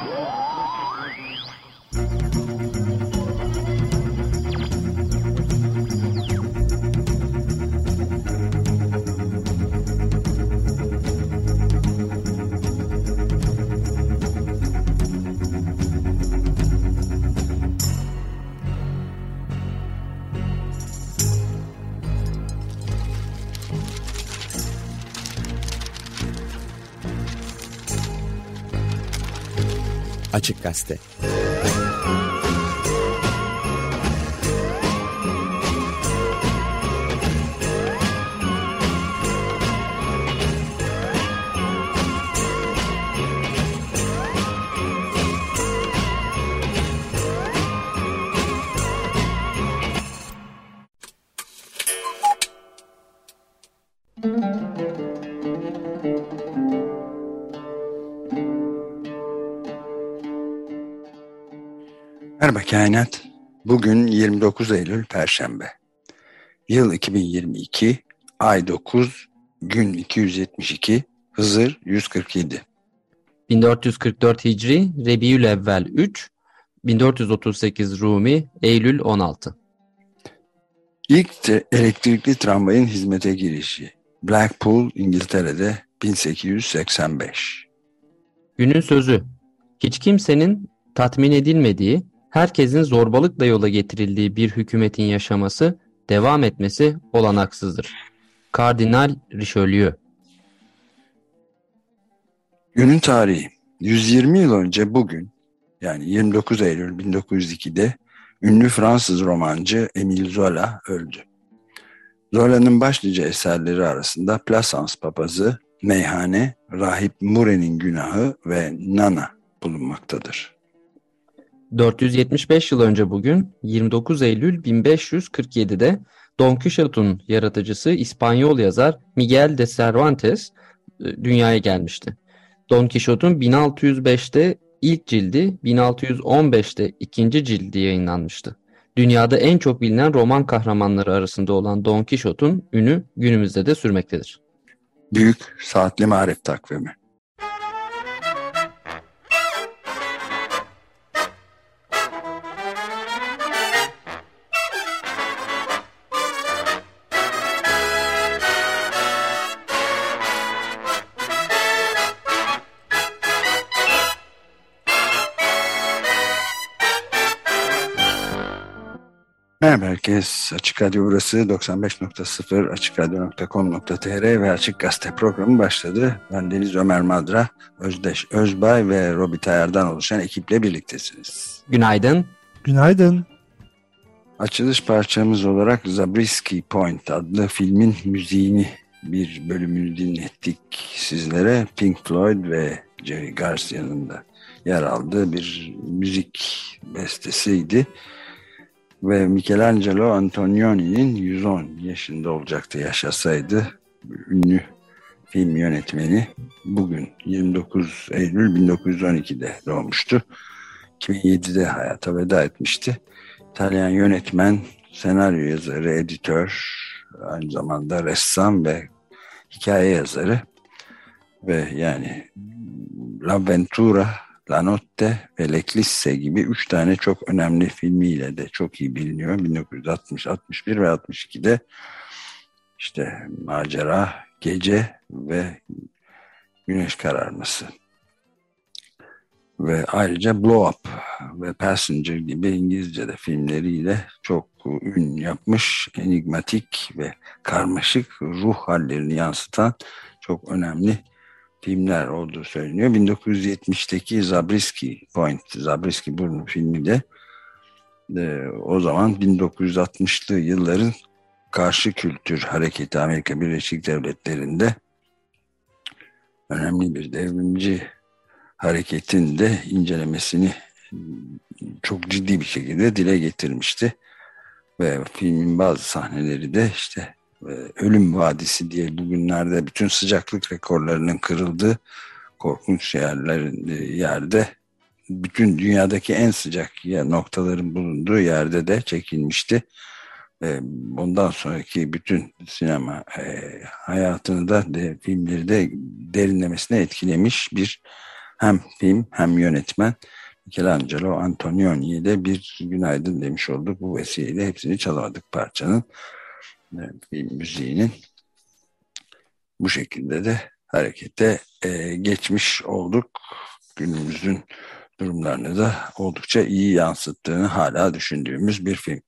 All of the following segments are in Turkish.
Açık Gazete. Merhaba Kainat. Bugün 29 Eylül Perşembe. Yıl 2022, ay 9, gün 272, Hızır 147. 1444 Hicri, Rebiülevvel 3, 1438 Rumi, Eylül 16. İlk elektrikli tramvayın hizmete girişi. Blackpool, İngiltere'de 1885. Günün sözü: hiç kimsenin tatmin edilmediği, herkesin zorbalıkla yola getirildiği bir hükümetin yaşaması, devam etmesi olanaksızdır. Kardinal Richelieu. Günün tarihi: 120 yıl önce bugün, yani 29 Eylül 1902'de ünlü Fransız romancı Émile Zola öldü. Zola'nın başlıca eserleri arasında Plaisance Papazı, Meyhane, Rahip Mure'nin Günahı ve Nana bulunmaktadır. 475 yıl önce bugün 29 Eylül 1547'de Don Quixote'un yaratıcısı İspanyol yazar Miguel de Cervantes dünyaya gelmişti. Don Quixote'un 1605'te ilk cildi, 1615'te ikinci cildi yayınlanmıştı. Dünyada en çok bilinen roman kahramanları arasında olan Don Quixote'un ünü günümüzde de sürmektedir. Büyük Saatli Marif Takvimi. Merhaba herkes. Açık Radyo burası 95.0, açıkradyo.com.tr ve Açık Gazete programı başladı. Ben Deniz Ömer Madra, Özdeş Özbay ve Robi Tayar'dan oluşan ekiple birliktesiniz. Günaydın. Günaydın. Açılış parçamız olarak Zabriskie Point adlı filmin müziğini, bir bölümünü dinlettik sizlere. Pink Floyd ve Jerry Garcia'nın da yer aldığı bir müzik bestesiydi. Ve Michelangelo Antonioni'nin 110 yaşında olacaktı yaşasaydı. Ünlü film yönetmeni, bugün 29 Eylül 1912'de doğmuştu. 2007'de hayata veda etmişti. İtalyan yönetmen, senaryo yazarı, editör, aynı zamanda ressam ve hikaye yazarı. Ve yani L'Avventura, La Notte ve L'Eclisse gibi 3 tane çok önemli filmiyle de çok iyi biliniyor. 1960, 61 ve 62'de işte Macera, Gece ve Güneş Kararması. Ve ayrıca Blow Up ve Passenger gibi İngilizce'de filmleriyle çok ün yapmış, enigmatik ve karmaşık ruh hallerini yansıtan çok önemli filmler olduğu söyleniyor. 1970'teki Zabriskie Point, Zabriskie Burnu filmi de o zaman 1960'lı yılların karşı kültür hareketi Amerika Birleşik Devletleri'nde önemli bir devrimci hareketin de incelemesini çok ciddi bir şekilde dile getirmişti. Ve filmin bazı sahneleri de işte Ölüm Vadisi diye bugünlerde bütün sıcaklık rekorlarının kırıldığı korkunç yerde, bütün dünyadaki en sıcak noktaların bulunduğu yerde de çekilmişti. Ondan sonraki bütün sinema hayatını da filmleri de derinlemesine etkilemiş bir hem film hem yönetmen Michelangelo Antonioni'ye de bir günaydın demiş olduk. Bu vesileyle hepsini çalamadık parçanın, film müziğinin. Bu şekilde de harekete geçmiş olduk. Günümüzün durumlarını da oldukça iyi yansıttığını hala düşündüğümüz bir film.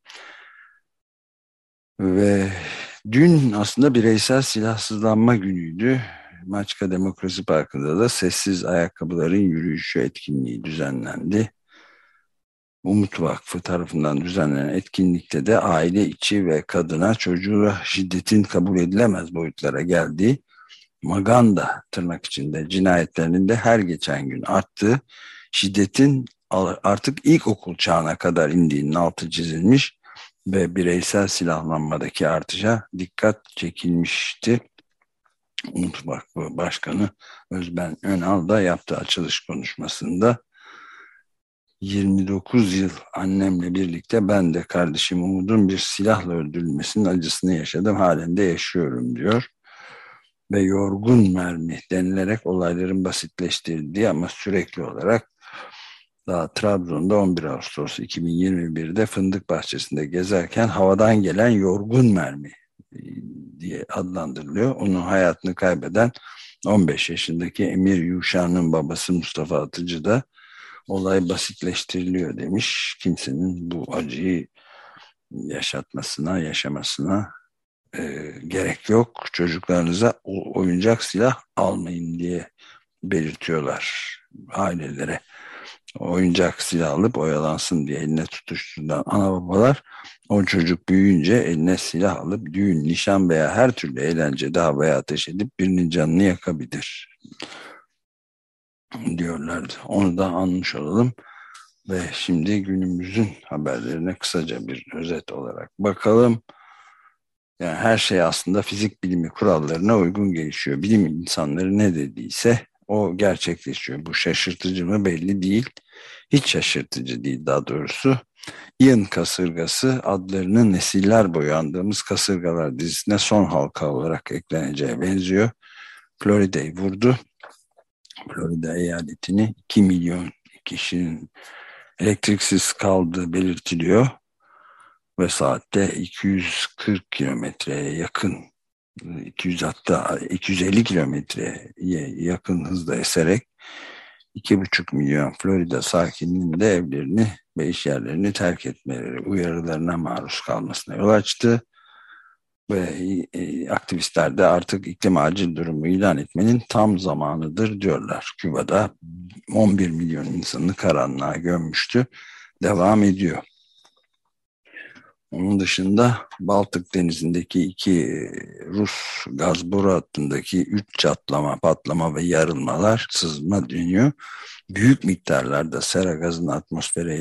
Ve dün aslında bireysel silahsızlanma günüydü. Maçka Demokrasi Parkı'nda da sessiz ayakkabıların yürüyüşü etkinliği düzenlendi. Umut Vakfı tarafından düzenlenen etkinlikte de aile içi ve kadına, çocuğa şiddetin kabul edilemez boyutlara geldiği, Maganda tırnak içinde cinayetlerinin de her geçen gün arttığı, şiddetin artık ilkokul çağına kadar indiğinin altı çizilmiş ve bireysel silahlanmadaki artışa dikkat çekilmişti. Umut Vakfı Başkanı Özben Önal da yaptığı açılış konuşmasında 29 yıl annemle birlikte ben de kardeşim Umut'un bir silahla öldürülmesinin acısını yaşadım, halen de yaşıyorum diyor. Ve yorgun mermi denilerek olayların basitleştirildiği ama sürekli olarak daha Trabzon'da 11 Ağustos 2021'de fındık bahçesinde gezerken havadan gelen yorgun mermi diye adlandırılıyor. Onun hayatını kaybeden 15 yaşındaki Emir Yuşan'ın babası Mustafa Atıcı da olay basitleştiriliyor demiş. Kimsenin bu acıyı yaşatmasına, yaşamasına gerek yok. Çocuklarınıza oyuncak silah almayın diye belirtiyorlar ailelere. Oyuncak silah alıp oyalansın diye eline tutuşturulan ana babalar, o çocuk büyüyünce eline silah alıp düğün, nişan veya her türlü eğlencede havaya ateş edip birinin canını yakabilir diyorlardı. Onu da anmış olalım. Ve şimdi günümüzün haberlerine kısaca bir özet olarak bakalım. Yani her şey aslında fizik bilimi kurallarına uygun gelişiyor. Bilim insanları ne dediyse o gerçekleşiyor. Bu şaşırtıcı mı belli değil. Hiç şaşırtıcı değil daha doğrusu. Ian kasırgası adlarının nesiller boyu andığımız kasırgalar dizisine son halka olarak ekleneceğe benziyor. Florida'yı vurdu. Florida eyaletini 2 milyon kişinin elektriksiz kaldığı belirtiliyor. Ve saatte 240 kilometreye yakın, 200 hatta 250 kilometreye yakın hızla eserek 2,5 milyon Florida sakininin de evlerini ve iş yerlerini terk etmeleri uyarılarına maruz kalmasına yol açtı. Ve aktivistler de artık iklim acil durumu ilan etmenin tam zamanıdır diyorlar. Küba'da 11 milyon insanı karanlığa gömmüştü. Devam ediyor. Onun dışında Baltık Denizi'ndeki iki Rus gaz boru hattındaki 3 çatlama, patlama ve yarılmalar, sızma dönüyor. Büyük miktarlarda sera gazını atmosfere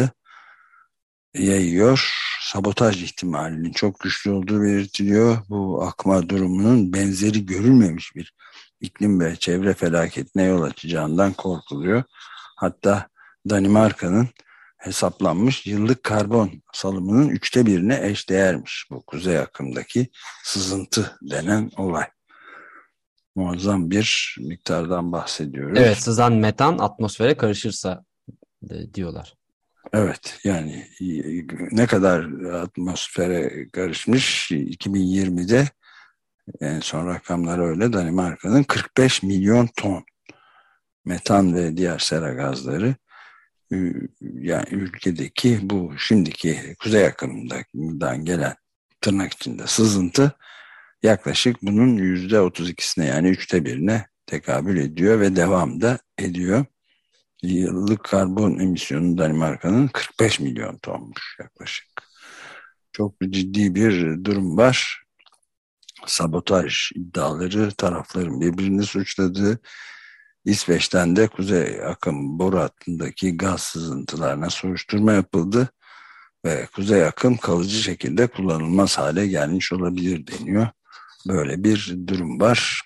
yayıyor. Sabotaj ihtimalinin çok güçlü olduğu belirtiliyor. Bu akma durumunun benzeri görülmemiş bir iklim ve çevre felaketine yol açacağından korkuluyor. Hatta Danimarka'nın hesaplanmış yıllık karbon salımının 1/3'üne eşdeğermiş bu kuzey akımdaki sızıntı denen olay. Muazzam bir miktardan bahsediyoruz. Evet, sızan metan atmosfere karışırsa diyorlar. Evet, yani ne kadar atmosfere karışmış 2020'de en son rakamlar öyle, Danimarka'nın 45 milyon ton metan ve diğer sera gazları, yani ülkedeki bu şimdiki kuzey akımından gelen tırnak içinde sızıntı yaklaşık bunun %32'sine, yani 1/3'üne tekabül ediyor ve devam da ediyor. Yıllık karbon emisyonu Danimarka'nın 45 milyon tonmuş yaklaşık. Çok ciddi bir durum var. Sabotaj iddiaları, tarafların birbirini suçladığı, İsveç'ten de kuzey akım boru hattındaki gaz sızıntılarına soruşturma yapıldı ve kuzey akım kalıcı şekilde kullanılmaz hale gelmiş olabilir deniyor. Böyle bir durum var.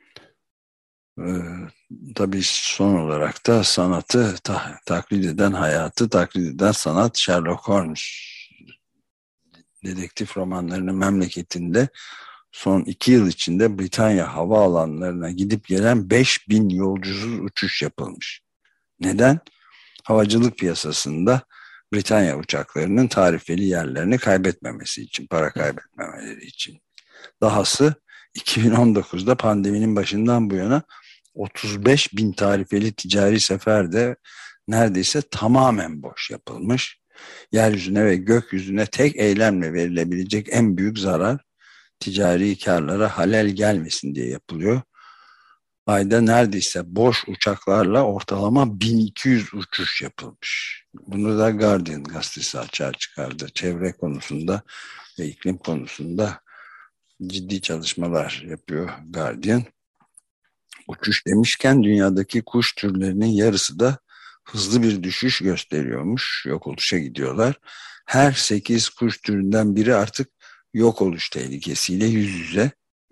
Tabii son olarak da sanatı taklit eden, hayatı taklit eden sanat, Sherlock Holmes dedektif romanlarının memleketinde son 2 yıl içinde Britanya havaalanlarına gidip gelen 5.000 yolcusuz uçuş yapılmış. Neden? Havacılık piyasasında Britanya uçaklarının tarifeli yerlerini kaybetmemesi için, para kaybetmemeleri için. Dahası 2019'da pandeminin başından bu yana 35.000 tarifeli ticari sefer de neredeyse tamamen boş yapılmış. Yeryüzüne ve gökyüzüne tek eylemle verilebilecek en büyük zarar ticari karlara halel gelmesin diye yapılıyor. Ayda neredeyse boş uçaklarla ortalama 1200 uçuş yapılmış. Bunu da Guardian gazetesi açığa çıkardı. Çevre konusunda ve iklim konusunda ciddi çalışmalar yapıyor Guardian. Uçuş demişken dünyadaki kuş türlerinin yarısı da hızlı bir düşüş gösteriyormuş. Yok oluşa gidiyorlar. Her 8 kuş türünden biri artık yok oluş tehlikesiyle yüz yüze.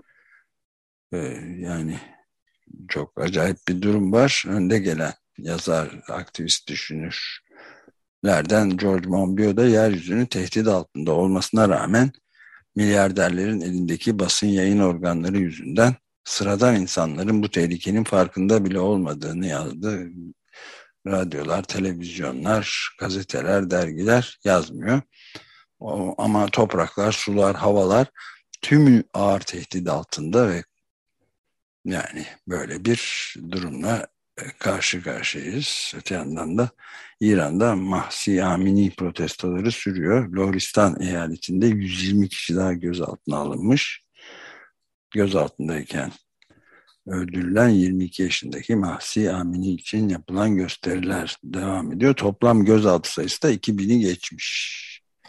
Yani çok acayip bir durum var. Önde gelen yazar, aktivist, düşünürlerden George Monbiot da yeryüzünün tehdit altında olmasına rağmen milyarderlerin elindeki basın yayın organları yüzünden sıradan insanların bu tehlikenin farkında bile olmadığını yazdı. Radyolar, televizyonlar, gazeteler, dergiler yazmıyor. Ama topraklar, sular, havalar tümü ağır tehdit altında ve yani böyle bir durumla karşı karşıyayız. Öte yandan da İran'da Mahsi Amini protestoları sürüyor. Loristan eyaletinde 120 kişi daha gözaltına alınmış. Gözaltındayken öldürülen 22 yaşındaki Mahsi Amini için yapılan gösteriler devam ediyor. Toplam gözaltı sayısı da 2000'i geçmiş.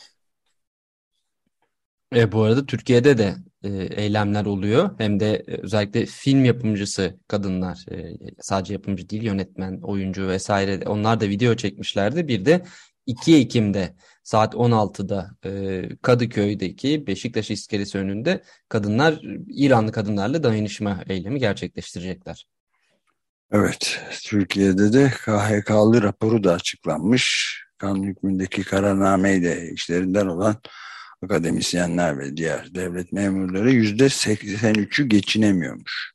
Bu arada Türkiye'de de eylemler oluyor. Hem de özellikle film yapımcısı kadınlar, sadece yapımcı değil, yönetmen, oyuncu vesaire, onlar da video çekmişlerdi. Bir de 2 Ekim'de saat 16'da Kadıköy'deki Beşiktaş iskelesi önünde kadınlar, İranlı kadınlarla dayanışma eylemi gerçekleştirecekler. Evet, Türkiye'de de KHK'lı raporu da açıklanmış. Kanun hükmündeki kararnameyle işlerinden olan akademisyenler ve diğer devlet memurları %83'ü geçinemiyormuş.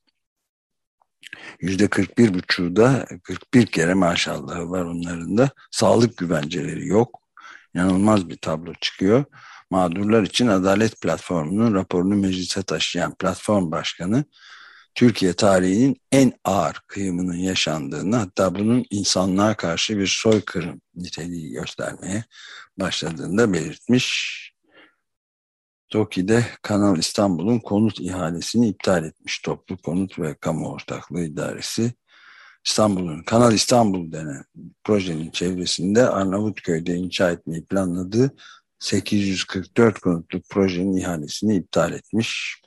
%41,5'u da 41 kere maşallahı var onların da. Sağlık güvenceleri yok. İnanılmaz bir tablo çıkıyor. Mağdurlar için Adalet Platformu'nun raporunu meclise taşıyan platform başkanı Türkiye tarihinin en ağır kıyımının yaşandığını, hatta bunun insanlığa karşı bir soykırım niteliği göstermeye başladığını da belirtmiş. TOKİ'de Kanal İstanbul'un konut ihalesini iptal etmiş. Toplu Konut ve Kamu Ortaklığı İdaresi. Kanal İstanbul denen projenin çevresinde Arnavutköy'de inşa etmeyi planladığı 844 konutluk projenin ihalesini iptal etmiş.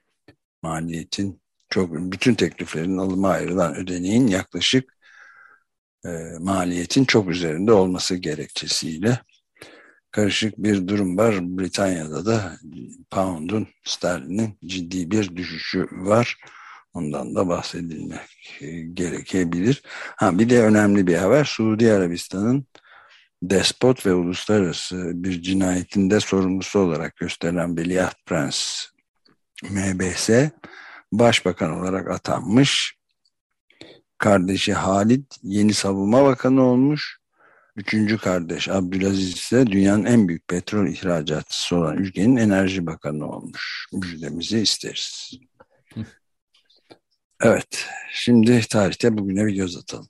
Bütün tekliflerin alıma ayrılan ödeneğin yaklaşık maliyetin çok üzerinde olması gerekçesiyle karışık bir durum var. Britanya'da da pound'un, sterlinin ciddi bir düşüşü var. Ondan da bahsedilmek gerekebilir. Bir de önemli bir haber. Suudi Arabistan'ın despot ve uluslararası bir cinayetinde sorumlusu olarak gösterilen Veliaht Prens MBS başbakan olarak atanmış. Kardeşi Halid yeni savunma bakanı olmuş. Üçüncü kardeş Abdülaziz ise dünyanın en büyük petrol ihracatçısı olan ülkenin enerji bakanı olmuş. Müjdemizi isteriz. Evet, şimdi tarihte bugüne bir göz atalım.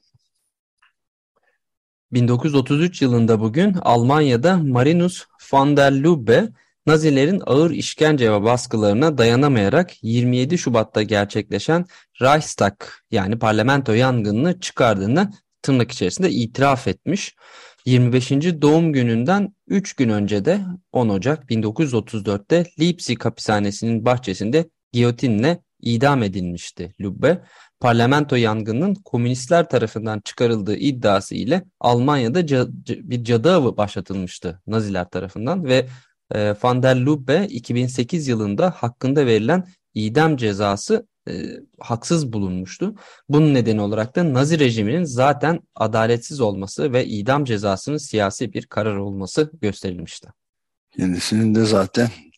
1933 yılında bugün Almanya'da Marinus van der Lubbe, Nazilerin ağır işkence ve baskılarına dayanamayarak 27 Şubat'ta gerçekleşen Reichstag yani parlamento yangınını çıkardığını tırnak içerisinde itiraf etmiş. 25. doğum gününden 3 gün önce de 10 Ocak 1934'te Leipzig hapishanesinin bahçesinde giyotinle idam edilmişti Lubbe. Parlamento yangınının komünistler tarafından çıkarıldığı iddiası ile Almanya'da bir cadı avı başlatılmıştı Naziler tarafından ve Van der Lubbe 2008 yılında hakkında verilen idam cezası haksız bulunmuştu. Bunun nedeni olarak da Nazi rejiminin zaten adaletsiz olması ve idam cezasının siyasi bir karar olması gösterilmişti. Kendisinin de zaten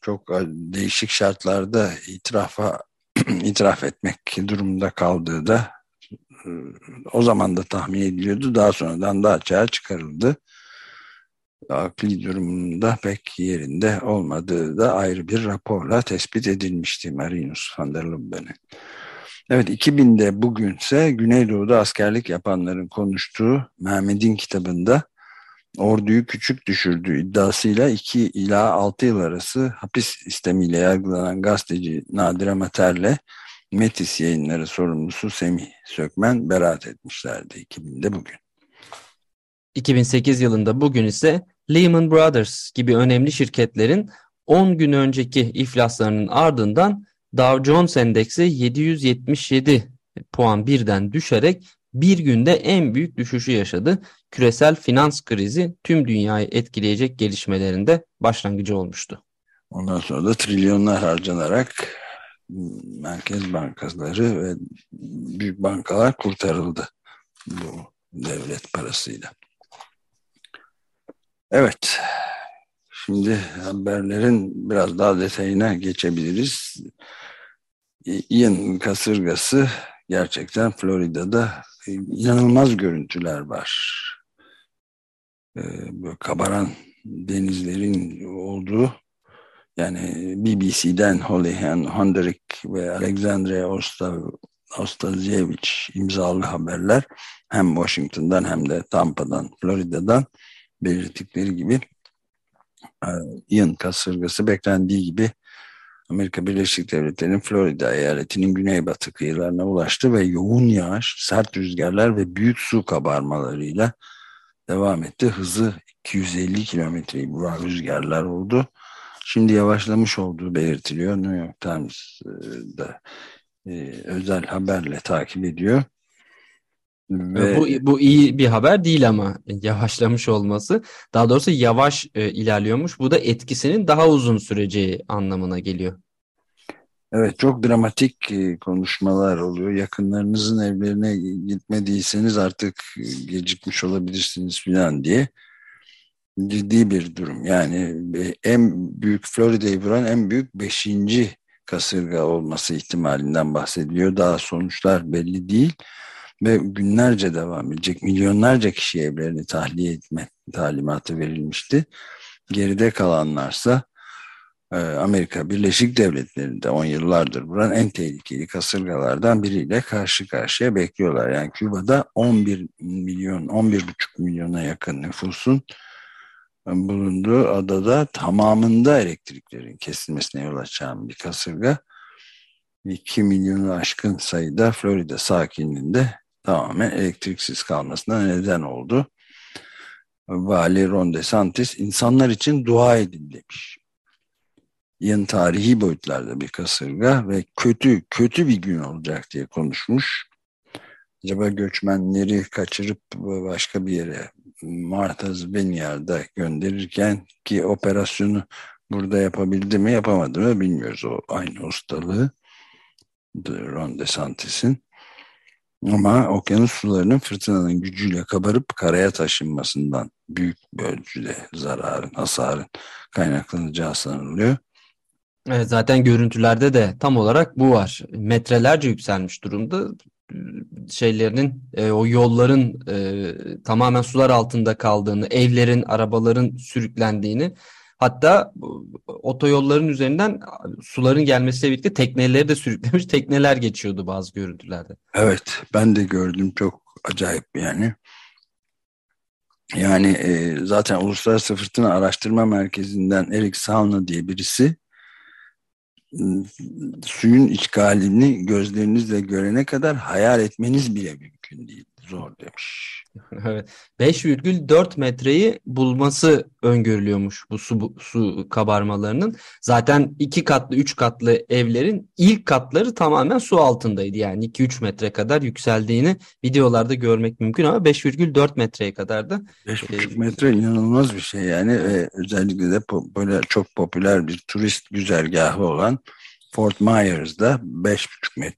çok değişik şartlarda itiraf etmek durumunda kaldığı da o zaman da tahmin ediliyordu. Daha sonradan da açığa çıkarıldı. Akli durumunda pek yerinde olmadığı da ayrı bir raporla tespit edilmişti Marinus van der Lubbe'nin. Evet, 2000'de bugünse Güneydoğu'da askerlik yapanların konuştuğu Mehmet'in kitabında orduyu küçük düşürdüğü iddiasıyla 2 ila 6 yıl arası hapis istemiyle yargılanan gazeteci Nadire Mater'le Metis Yayınları sorumlusu Semih Sökmen beraat etmişlerdi 2000'de bugün. 2008 yılında bugün ise Lehman Brothers gibi önemli şirketlerin 10 gün önceki iflaslarının ardından Dow Jones Endeksi 777 puan birden düşerek bir günde en büyük düşüşü yaşadı. Küresel finans krizi tüm dünyayı etkileyecek gelişmelerinde başlangıcı olmuştu. Ondan sonra da trilyonlar harcanarak merkez bankaları ve büyük bankalar kurtarıldı bu devlet parasıyla. Evet, şimdi haberlerin biraz daha detayına geçebiliriz. Ian kasırgası gerçekten Florida'da inanılmaz görüntüler var. Böyle kabaran denizlerin olduğu, yani BBC'den Holly Honderick ve Alexandria Ostasiewicz imzalı haberler hem Washington'dan hem de Tampa'dan, Florida'dan belirttikleri gibi Ian kasırgası beklendiği gibi Amerika Birleşik Devletleri'nin Florida eyaletinin güneybatı kıyılarına ulaştı ve yoğun yağış, sert rüzgarlar ve büyük su kabarmalarıyla devam etti. Hızı 250 kilometreyi bulan rüzgarlar oldu. Şimdi yavaşlamış olduğu belirtiliyor. New York Times da özel haberle takip ediyor. Bu iyi bir haber değil ama yavaşlamış olması. Daha doğrusu yavaş ilerliyormuş. Bu da etkisinin daha uzun süreceği anlamına geliyor. Evet, çok dramatik konuşmalar oluyor. Yakınlarınızın evlerine gitmediyseniz artık gecikmiş olabilirsiniz falan diye. Ciddi bir durum. Yani en büyük, Florida'yı vuran en büyük 5. kasırga olması ihtimalinden bahsediliyor. Daha sonuçlar belli değil ve günlerce devam edecek. Milyonlarca kişi evlerini tahliye etme talimatı verilmişti. Geride kalanlarsa Amerika Birleşik Devletleri'nde 10 yıllardır vuran en tehlikeli kasırgalardan biriyle karşı karşıya bekliyorlar. Yani Küba'da 11,5 milyona yakın nüfusun bulunduğu adada tamamında elektriklerin kesilmesine yol açan bir kasırga 2 milyonu aşkın sayıda Florida sakinliğinde tamamen elektriksiz kalmasına neden oldu. Vali Ron DeSantis insanlar için dua edin demiş. Yeni tarihi boyutlarda bir kasırga ve kötü bir gün olacak diye konuşmuş. Acaba göçmenleri kaçırıp başka bir yere, Martha's Vineyard'a gönderirken ki operasyonu burada yapabildi mi yapamadı mı bilmiyoruz, o aynı ustalığı Ron DeSantis'in. Ama okyanus sularının fırtınanın gücüyle kabarıp karaya taşınmasından büyük ölçüde hasarın kaynaklanacağı sanılıyor. Evet, zaten görüntülerde de tam olarak bu var. Metrelerce yükselmiş durumda. O yolların tamamen sular altında kaldığını, evlerin, arabaların sürüklendiğini, hatta otoyolların üzerinden suların gelmesiyle birlikte tekneleri de sürüklemiş, tekneler geçiyordu bazı görüntülerde. Evet, ben de gördüm, çok acayip yani. Yani zaten Uluslararası Fırtına Araştırma Merkezi'nden Eric Salna diye birisi suyun işgalini gözlerinizle görene kadar hayal etmeniz bile mümkün değil. Zor demiş. Evet. 5,4 metreyi bulması öngörülüyormuş bu su kabarmalarının. Zaten 2 katlı 3 katlı evlerin ilk katları tamamen su altındaydı. Yani 2-3 metre kadar yükseldiğini videolarda görmek mümkün ama 5,4 metreye kadar da 5,5 metre inanılmaz bir şey yani. Ve özellikle de böyle çok popüler bir turist güzergahı olan Fort Myers'da 5,5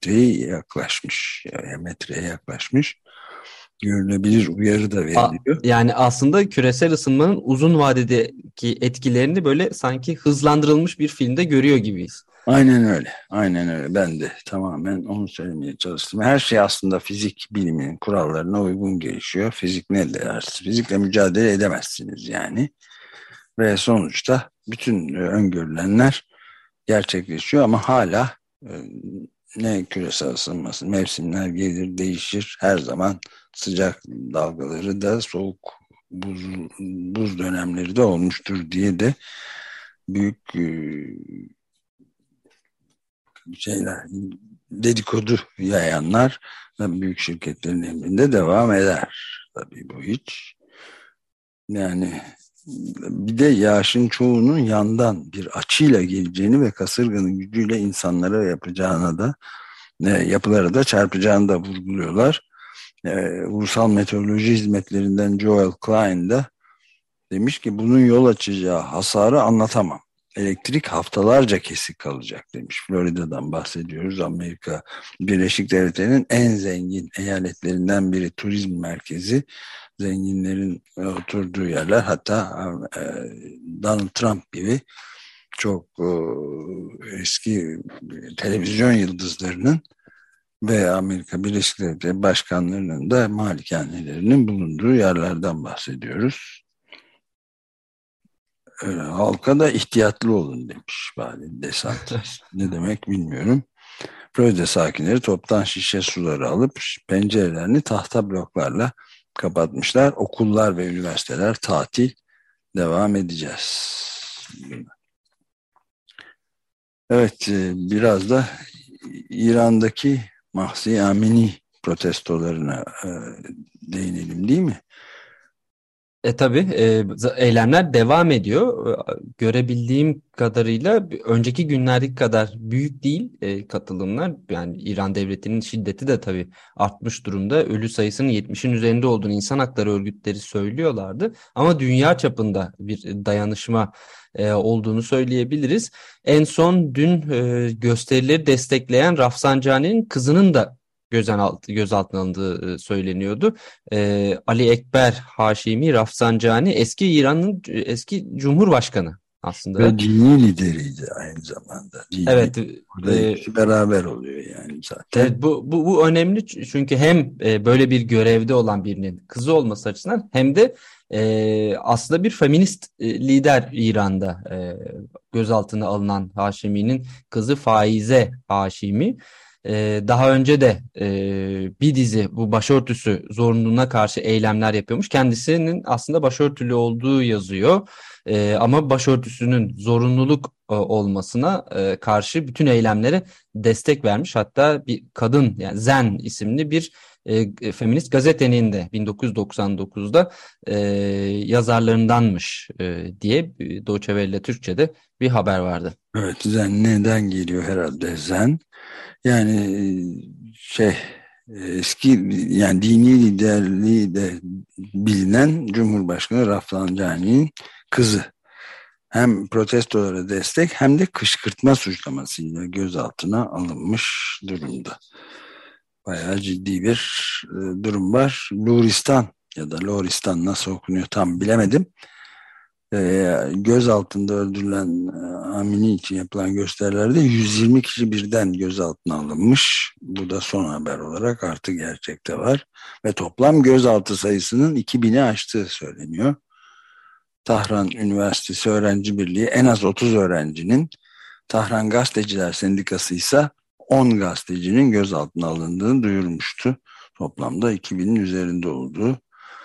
metreye yaklaşmış. Görülebilir uyarı da veriliyor. Yani aslında küresel ısınmanın uzun vadede ki etkilerini böyle sanki hızlandırılmış bir filmde görüyor gibiyiz. Aynen öyle. Aynen öyle. Ben de tamamen onu söylemeye çalıştım. Her şey aslında fizik biliminin kurallarına uygun gelişiyor. Fizik ne derse fizikle mücadele edemezsiniz yani. Ve sonuçta bütün öngörülenler gerçekleşiyor ama hala ne küresel ısınması, mevsimler gelir değişir. Her zaman sıcak dalgaları da soğuk buz dönemleri de olmuştur diye de büyük şeyler, dedikodu yayanlar da büyük şirketlerin emrinde devam eder. Tabii bu hiç. Yani bir de yağışın çoğunun yandan bir açıyla geleceğini ve kasırganın gücüyle insanlara yapacağına da yapılara da çarpacağını da vurguluyorlar. Ulusal Meteoroloji Hizmetlerinden Joel Klein de demiş ki bunun yol açacağı hasarı anlatamam. Elektrik haftalarca kesik kalacak demiş. Florida'dan bahsediyoruz. Amerika Birleşik Devletleri'nin en zengin eyaletlerinden biri, turizm merkezi. Zenginlerin oturduğu yerler, hatta Donald Trump gibi çok eski televizyon yıldızlarının ve Amerika Birleşik Devletleri başkanlarının da malikanelerinin bulunduğu yerlerden bahsediyoruz. Halka da ihtiyatlı olun demiş Vali DeSantis. Ne demek bilmiyorum. Florida sakinleri toptan şişe suları alıp pencerelerini tahta bloklarla kapatmışlar. Okullar ve üniversiteler tatil, devam edeceğiz. Evet, biraz da İran'daki Mahsa Amini protestolarına değinelim, değil mi? Tabii eylemler devam ediyor. Görebildiğim kadarıyla önceki günlerdeki kadar büyük değil katılımlar. Yani İran devletinin şiddeti de tabii artmış durumda. Ölü sayısının 70'in üzerinde olduğunu insan hakları örgütleri söylüyorlardı. Ama dünya çapında bir dayanışma olduğunu söyleyebiliriz. En son dün gösterileri destekleyen Rafsanjani'nin kızının da gözaltına alındığı söyleniyordu. Ali Ekber Haşimi Rafsanjani eski İran'ın eski Cumhurbaşkanı aslında. Ve dini lideriydi aynı zamanda. Evet. Burada ikisi beraber oluyor yani zaten. Evet, bu önemli çünkü hem böyle bir görevde olan birinin kızı olması açısından hem de aslında bir feminist lider İran'da gözaltına alınan Haşimi'nin kızı Faize Haşimi. Daha önce de bir dizi bu başörtüsü zorunluluğuna karşı eylemler yapıyormuş. Kendisinin aslında başörtülü olduğu yazıyor. Ama başörtüsünün zorunluluk olmasına karşı bütün eylemlere destek vermiş. Hatta bir kadın, yani Zen isimli bir feminist gazetenin de 1999'da yazarlarındanmış diye Deutsche Welle Türkçe'de bir haber vardı. Evet, Zen neden geliyor herhalde Zen? Yani eski, yani dini liderliği de bilinen Cumhurbaşkanı Rafsanjani'nin kızı. Hem protestolara destek hem de kışkırtma suçlamasıyla gözaltına alınmış durumda. Bayağı ciddi bir durum var. Luristan ya da Loristan nasıl okunuyor tam bilemedim. Göz altında öldürülen Amini için yapılan gösterilerde 120 kişi birden gözaltına alınmış. Bu da son haber olarak artı gerçekte var. Ve toplam gözaltı sayısının 2000'i aştığı söyleniyor. Tahran Üniversitesi Öğrenci Birliği en az 30 öğrencinin, Tahran Gazeteciler Sendikası ise 10 gazetecinin gözaltına alındığını duyurmuştu. Toplamda 2000'in üzerinde olduğu,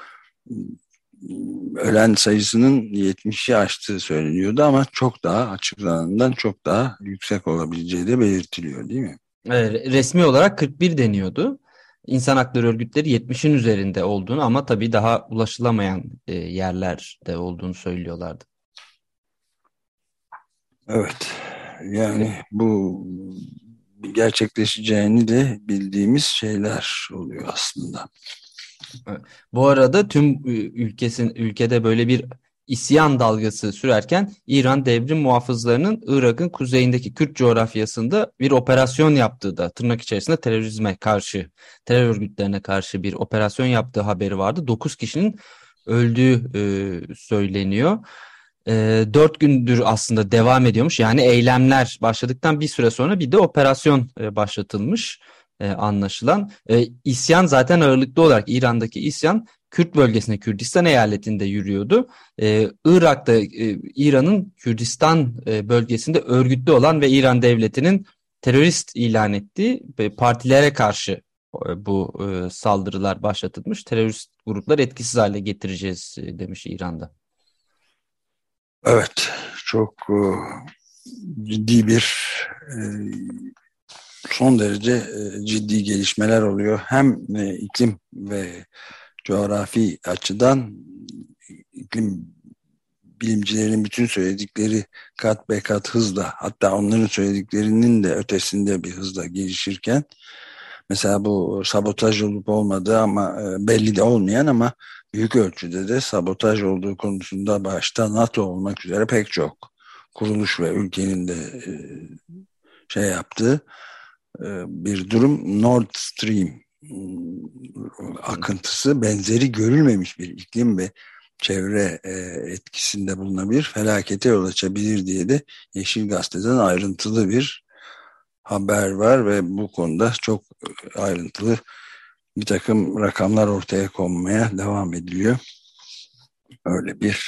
ölen sayısının 70'i aştığı söyleniyordu ama çok daha, açıklanandan çok daha yüksek olabileceği de belirtiliyor, değil mi? Resmi olarak 41 deniyordu. İnsan hakları örgütleri 70'in üzerinde olduğunu ama tabii daha ulaşılamayan yerlerde olduğunu söylüyorlardı. Evet. Yani bu gerçekleşeceğini de bildiğimiz şeyler oluyor aslında. Bu arada tüm ülkede böyle bir isyan dalgası sürerken İran devrim muhafızlarının Irak'ın kuzeyindeki Kürt coğrafyasında bir operasyon yaptığı da, tırnak içerisinde terörizme karşı, terör örgütlerine karşı bir operasyon yaptığı haberi vardı. 9 kişinin öldüğü söyleniyor. 4 gündür aslında devam ediyormuş. Yani eylemler başladıktan bir süre sonra bir de operasyon başlatılmış anlaşılan. İsyan zaten ağırlıklı olarak İran'daki isyan Kürt bölgesinde, Kürdistan eyaletinde yürüyordu. Irak'ta İran'ın Kürdistan bölgesinde örgütlü olan ve İran devletinin terörist ilan ettiği partilere karşı bu saldırılar başlatılmış. Terörist gruplar etkisiz hale getireceğiz demiş İran'da. Evet, çok ciddi bir son derece ciddi gelişmeler oluyor. Hem iklim ve coğrafi açıdan iklim bilimcilerin bütün söyledikleri kat be kat hızla, hatta onların söylediklerinin de ötesinde bir hızla gelişirken, mesela bu sabotaj olup olmadığı ama belli de olmayan ama büyük ölçüde de sabotaj olduğu konusunda başta NATO olmak üzere pek çok kuruluş ve ülkenin de şey yaptığı bir durum. Nord Stream akıntısı benzeri görülmemiş bir iklim ve çevre etkisinde bulunabilir, felakete yol açabilir diye de Yeşil Gazete'den ayrıntılı bir haber var ve bu konuda çok ayrıntılı bir takım rakamlar ortaya konmaya devam ediliyor. Öyle bir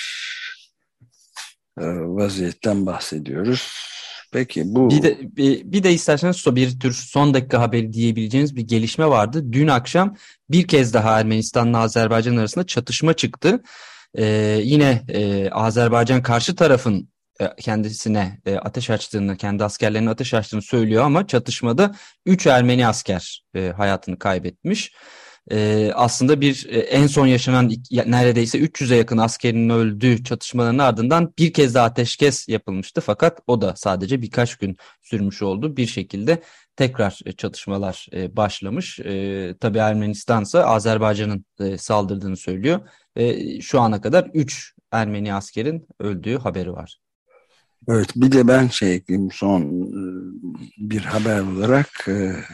vaziyetten bahsediyoruz. Peki bu... Bir de isterseniz bir tür son dakika haberi diyebileceğiniz bir gelişme vardı. Dün akşam bir kez daha Ermenistan'la Azerbaycan arasında çatışma çıktı. Yine Azerbaycan karşı tarafın kendisine ateş açtığını, kendi askerlerine ateş açtığını söylüyor ama çatışmada 3 Ermeni asker hayatını kaybetmiş. Aslında en son yaşanan neredeyse 300'e yakın askerin öldüğü çatışmaların ardından bir kez daha ateşkes yapılmıştı. Fakat o da sadece birkaç gün sürmüş oldu. Bir şekilde tekrar çatışmalar başlamış. Tabii Ermenistan ise Azerbaycan'ın saldırdığını söylüyor. Şu ana kadar 3 Ermeni askerin öldüğü haberi var. Evet, bir de ben ekleyeyim son bir haber olarak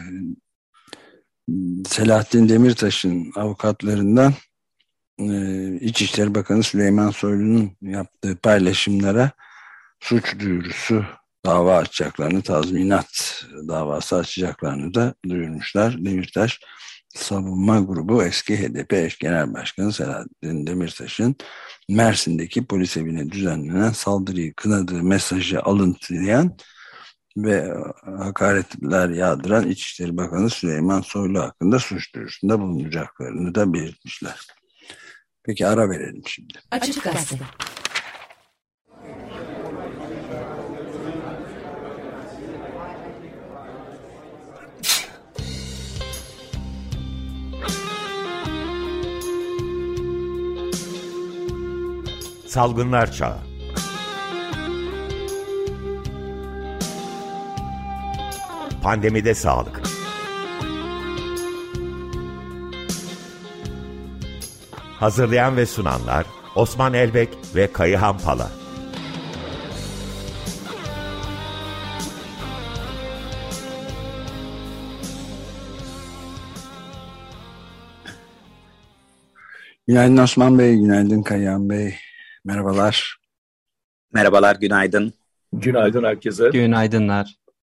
Selahattin Demirtaş'ın avukatlarından İçişleri Bakanı Süleyman Soylu'nun yaptığı paylaşımlara suç duyurusu dava açacaklarını, tazminat davası açacaklarını da duyurmuşlar. Demirtaş Savunma Grubu eski HDP eş genel başkanı Selahattin Demirtaş'ın Mersin'deki polis evine düzenlenen saldırıyı kınadığı mesajı alıntılayan ve hakaretler yağdıran İçişleri Bakanı Süleyman Soylu hakkında suç duyurusunda bulunacaklarını da belirtmişler. Peki ara verelim şimdi. Açık Gazete. Salgınlar Çağı. Pandemide sağlık. Hazırlayan ve sunanlar Osman Elbek ve Kayıhan Pala. Günaydın Osman Bey, günaydın Kayıhan Bey. Merhabalar. Merhabalar, günaydın. Günaydın herkese. Günaydınlar.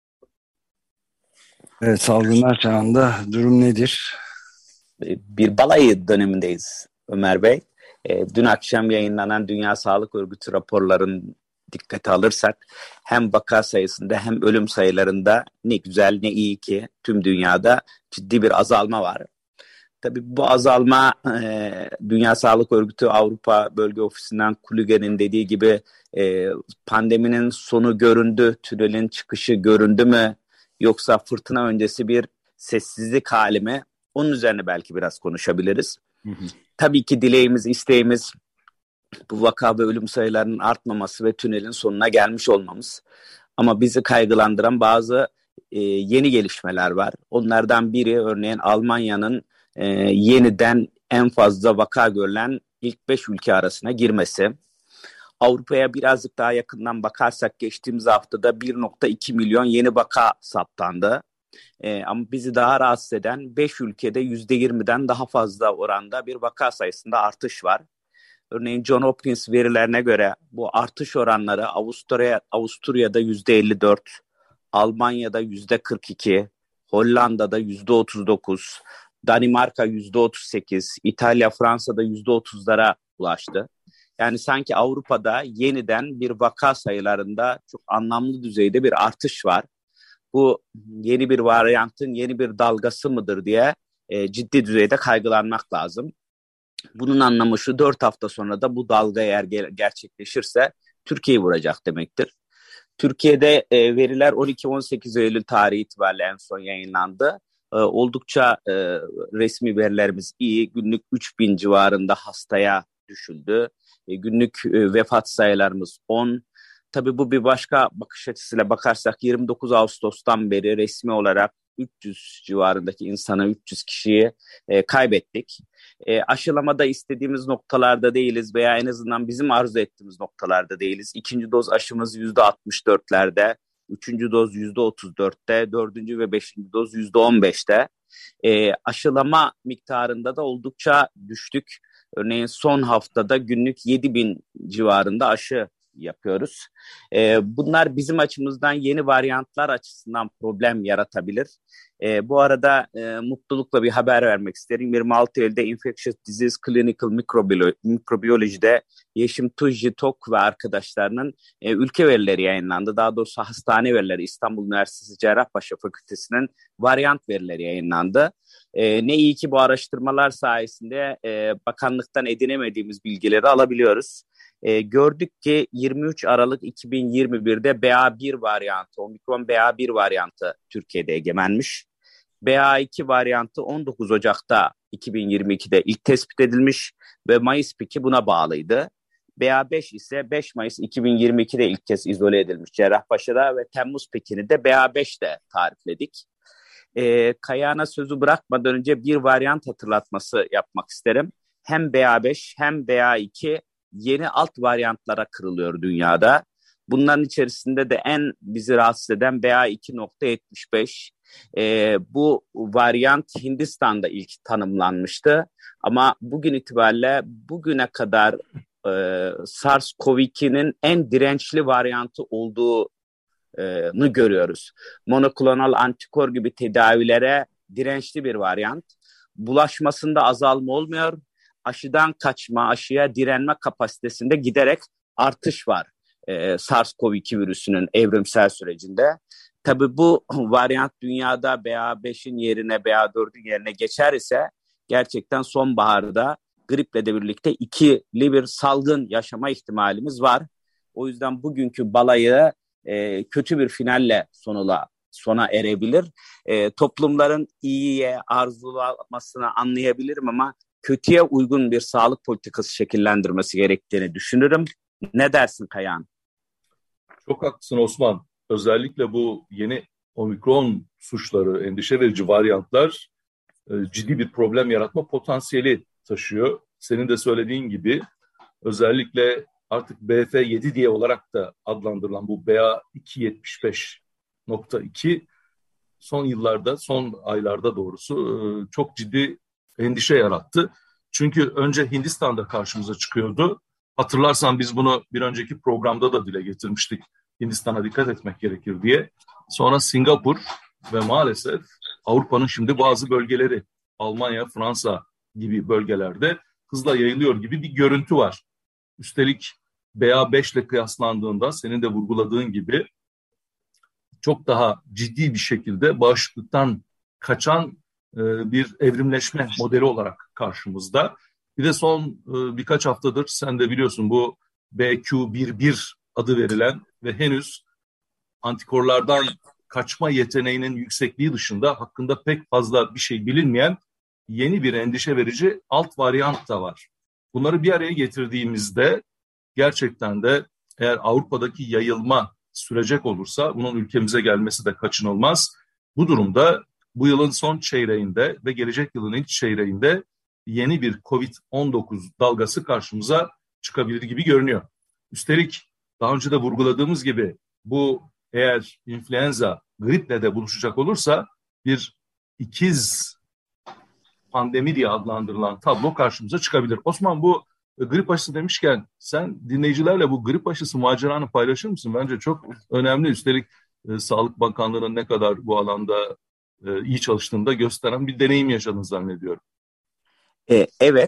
Evet, salgınlar çağında durum nedir? Bir balayı dönemindeyiz Ömer Bey. Dün akşam yayınlanan Dünya Sağlık Örgütü raporlarını dikkate alırsak hem vaka sayısında hem ölüm sayılarında ne güzel ne iyi ki tüm dünyada ciddi bir azalma var. Tabii bu azalma Dünya Sağlık Örgütü Avrupa Bölge Ofisi'nden Kulüge'nin dediği gibi pandeminin sonu göründü, tünelin çıkışı göründü mü? Yoksa fırtına öncesi bir sessizlik hali mi? Onun üzerine belki biraz konuşabiliriz. Hı hı. Tabii ki dileğimiz, isteğimiz bu vaka ve ölüm sayılarının artmaması ve tünelin sonuna gelmiş olmamız. Ama bizi kaygılandıran bazı yeni gelişmeler var. Onlardan biri örneğin Almanya'nın yeniden en fazla vaka görülen ilk 5 ülke arasına girmesi. Avrupa'ya birazcık daha yakından bakarsak geçtiğimiz haftada 1,2 milyon yeni vaka saptandı. Ama bizi daha rahatsız eden 5 ülkede %20'den daha fazla oranda bir vaka sayısında artış var. Örneğin John Hopkins verilerine göre bu artış oranları Avusturya'da %54, Almanya'da %42, Hollanda'da %39, Danimarka %38, İtalya, Fransa'da %30'lara ulaştı. Yani sanki Avrupa'da yeniden bir vaka sayılarında çok anlamlı düzeyde bir artış var. Bu yeni bir varyantın yeni bir dalgası mıdır diye ciddi düzeyde kaygılanmak lazım. Bunun anlamı şu: 4 hafta sonra da bu dalga eğer gerçekleşirse Türkiye'yi vuracak demektir. Türkiye'de veriler 12-18 Eylül tarihi itibariyle en son yayınlandı. Oldukça resmi verilerimiz iyi. Günlük 3000 civarında hastaya düşüldü. Günlük vefat sayılarımız 10. Tabii bu bir başka bakış açısıyla bakarsak 29 Ağustos'tan beri resmi olarak 300 civarındaki insanı, 300 kişiyi kaybettik. Aşılamada istediğimiz noktalarda değiliz veya en azından bizim arzu ettiğimiz noktalarda değiliz. 2. doz aşımız %64'lerde, 3. doz %34'te, 4. ve 5. doz %15'te. Aşılama miktarında da oldukça düştük. Örneğin son haftada günlük 7.000 civarında aşı yapıyoruz. Bunlar bizim açımızdan yeni varyantlar açısından problem yaratabilir. Bu arada mutlulukla bir haber vermek isterim. 26 Eylül'de Infectious Disease Clinical Microbiology'de Yeşim Tujji Tok ve arkadaşlarının ülke verileri yayınlandı. Daha doğrusu hastane verileri, İstanbul Üniversitesi Cerrahpaşa Fakültesi'nin varyant verileri yayınlandı. Ne iyi ki bu araştırmalar sayesinde bakanlıktan edinemediğimiz bilgileri alabiliyoruz. Gördük ki 23 Aralık 2021'de BA1 varyantı, Omikron BA1 varyantı Türkiye'de egemenmiş. BA2 varyantı 19 Ocak'ta 2022'de ilk tespit edilmiş ve Mayıs piki buna bağlıydı. BA5 ise 5 Mayıs 2022'de ilk kez izole edilmiş Cerrahpaşa'da ve Temmuz pikini de BA5'te tarifledik. Kayağına sözü bırakmadan önce bir varyant hatırlatması yapmak isterim. Hem BA5 hem BA2 yeni alt varyantlara kırılıyor dünyada. Bunların içerisinde de en bizi rahatsız eden BA2.75. Bu varyant Hindistan'da ilk tanımlanmıştı. Ama bugün itibariyle bugüne kadar SARS-CoV-2'nin en dirençli varyantı olduğunu görüyoruz. Monoklonal antikor gibi tedavilere dirençli bir varyant. Bulaşmasında azalma olmuyor. Aşıdan kaçma, aşıya direnme kapasitesinde giderek artış var SARS-CoV-2 virüsünün evrimsel sürecinde. Tabii bu varyant dünyada BA5'in yerine, BA4'ün yerine geçer ise gerçekten sonbaharda griple de birlikte ikili bir salgın yaşama ihtimalimiz var. O yüzden bugünkü balayı kötü bir finalle sona erebilir. Toplumların iyiye arzulamasını anlayabilirim ama kötüye uygun bir sağlık politikası şekillendirmesi gerektiğini düşünürüm. Ne dersin Kayahan? Çok haklısın Osman. Özellikle bu yeni omikron suçları, endişe verici varyantlar ciddi bir problem yaratma potansiyeli taşıyor. Senin de söylediğin gibi özellikle artık BF7 diye olarak da adlandırılan bu BA2.75.2 son yıllarda, son aylarda doğrusu çok ciddi endişe yarattı. Çünkü önce Hindistan'da karşımıza çıkıyordu. Hatırlarsan biz bunu bir önceki programda da dile getirmiştik. Hindistan'a dikkat etmek gerekir diye. Sonra Singapur ve maalesef Avrupa'nın şimdi bazı bölgeleri, Almanya, Fransa gibi bölgelerde hızla yayılıyor gibi bir görüntü var. Üstelik BA5 ile kıyaslandığında senin de vurguladığın gibi çok daha ciddi bir şekilde bağışıklıktan kaçan bir evrimleşme modeli olarak karşımızda. Bir de son birkaç haftadır sen de biliyorsun bu BQ.1.1 adı verilen ve henüz antikorlardan kaçma yeteneğinin yüksekliği dışında hakkında pek fazla bir şey bilinmeyen yeni bir endişe verici alt varyant da var. Bunları bir araya getirdiğimizde gerçekten de eğer Avrupa'daki yayılma sürecek olursa bunun ülkemize gelmesi de kaçınılmaz. Bu durumda bu yılın son çeyreğinde ve gelecek yılın ilk çeyreğinde yeni bir COVID-19 dalgası karşımıza çıkabilir gibi görünüyor. Üstelik daha önce de vurguladığımız gibi bu eğer influenza griple de buluşacak olursa bir ikiz pandemi diye adlandırılan tablo karşımıza çıkabilir. Osman, bu grip aşısı demişken sen dinleyicilerle bu grip aşısı maceranı paylaşır mısın? Bence çok önemli. Üstelik Sağlık Bakanlığı'nın ne kadar bu alanda iyi çalıştığını da gösteren bir deneyim yaşadın zannediyorum. Evet,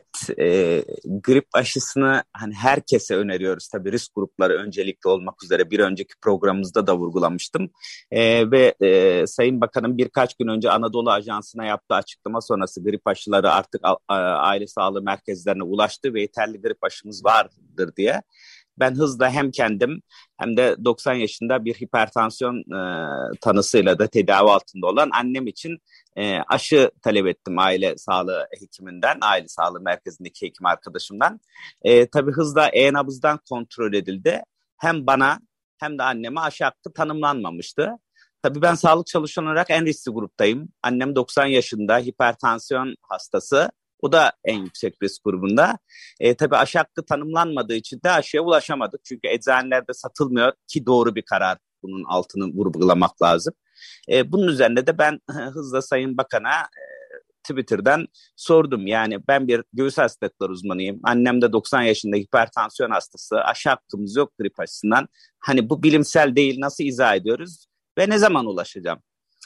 grip aşısını hani herkese öneriyoruz. Tabii risk grupları öncelikli olmak üzere bir önceki programımızda da vurgulamıştım. Ve Sayın Bakan'ın birkaç gün önce Anadolu Ajansı'na yaptığı açıklama sonrası grip aşıları artık aile sağlığı merkezlerine ulaştı ve yeterli grip aşımız vardır diye. Ben hızla hem kendim hem de 90 yaşında bir hipertansiyon tanısıyla da tedavi altında olan annem için aşı talep ettim aile sağlığı hekiminden, aile sağlığı merkezindeki hekim arkadaşımdan. Tabii hızla e-nabızdan kontrol edildi. Hem bana hem de anneme aşı hakkı tanımlanmamıştı. Tabii ben sağlık çalışanı olarak en riskli gruptayım. Annem 90 yaşında, hipertansiyon hastası. O da en yüksek risk grubunda. Tabii aşı hakkı tanımlanmadığı için de aşıya ulaşamadık. Çünkü eczanelerde satılmıyor ki doğru bir karar. Bunun altını vurgulamak lazım. Bunun üzerine de ben hızla Sayın Bakan'a Twitter'dan sordum. Yani ben bir göğüs hastalıkları uzmanıyım. Annem de 90 yaşında hipertansiyon hastası. Aşı hakkımız yok grip aşısından. Hani bu bilimsel değil, nasıl izah ediyoruz? Ve ne zaman ulaşacağım?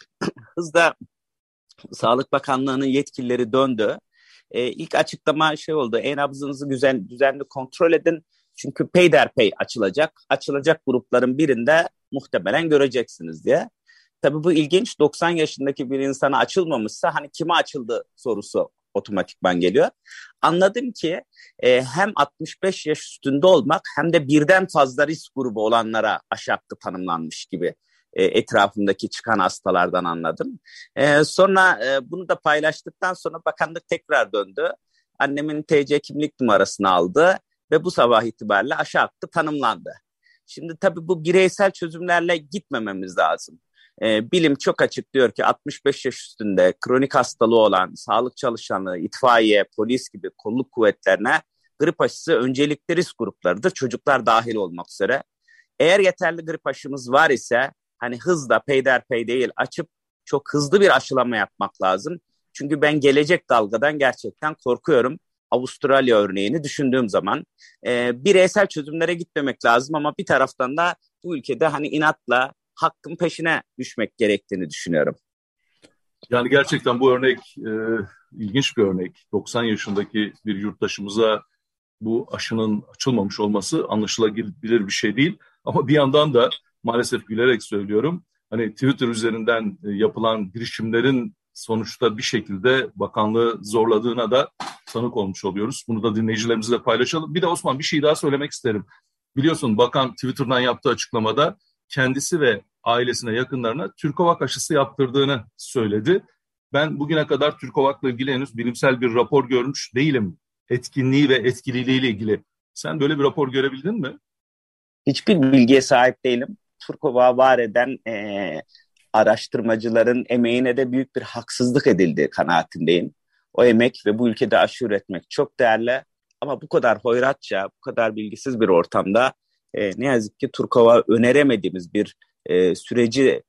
Hızla Sağlık Bakanlığı'nın yetkilileri döndü. İlk açıklama oldu. E-nabzınızı düzenli kontrol edin. Çünkü peyderpey açılacak. Açılacak grupların birinde muhtemelen göreceksiniz diye. Tabii bu ilginç. 90 yaşındaki bir insana açılmamışsa hani kime açıldı sorusu otomatikman geliyor. Anladım ki hem 65 yaş üstünde olmak hem de birden fazla risk grubu olanlara aşı hakkı tanımlanmış gibi. Etrafımdaki çıkan hastalardan anladım. Sonra bunu da paylaştıktan sonra bakanlık tekrar döndü. Annemin TC kimlik numarasını aldı ve bu sabah itibariyle aşı hakkı tanımlandı. Şimdi tabii bu bireysel çözümlerle gitmememiz lazım. Bilim çok açık diyor ki 65 yaş üstünde kronik hastalığı olan sağlık çalışanı, itfaiye, polis gibi kolluk kuvvetlerine grip aşısı öncelikli risk gruplarıdır. Çocuklar dahil olmak üzere. Eğer yeterli grip aşımız var ise hani hızla peyderpey değil açıp çok hızlı bir aşılama yapmak lazım. Çünkü ben gelecek dalgadan gerçekten korkuyorum. Avustralya örneğini düşündüğüm zaman bireysel çözümlere gitmemek lazım ama bir taraftan da bu ülkede hani inatla hakkın peşine düşmek gerektiğini düşünüyorum. Yani gerçekten bu örnek ilginç bir örnek. 90 yaşındaki bir yurttaşımıza bu aşının açılmamış olması anlaşılabilir bir şey değil. Ama bir yandan da maalesef gülerek söylüyorum. Hani Twitter üzerinden yapılan girişimlerin sonuçta bir şekilde bakanlığı zorladığına da tanık olmuş oluyoruz. Bunu da dinleyicilerimizle paylaşalım. Bir de Osman bir şey daha söylemek isterim. Biliyorsun bakan Twitter'dan yaptığı açıklamada kendisi ve ailesine, yakınlarına Türkovak aşısı yaptırdığını söyledi. Ben bugüne kadar Türkovak'la ilgili henüz bilimsel bir rapor görmüş değilim. Etkinliği ve etkililiğiyle ilgili. Sen böyle bir rapor görebildin mi? Hiçbir bilgiye sahip değilim. Türkovak'ı var eden araştırmacıların emeğine de büyük bir haksızlık edildiği kanaatindeyim. O emek ve bu ülkede aşı üretmek çok değerli. Ama bu kadar hoyratça, bu kadar bilgisiz bir ortamda ne yazık ki Türkovak'ı öneremediğimiz bir süreci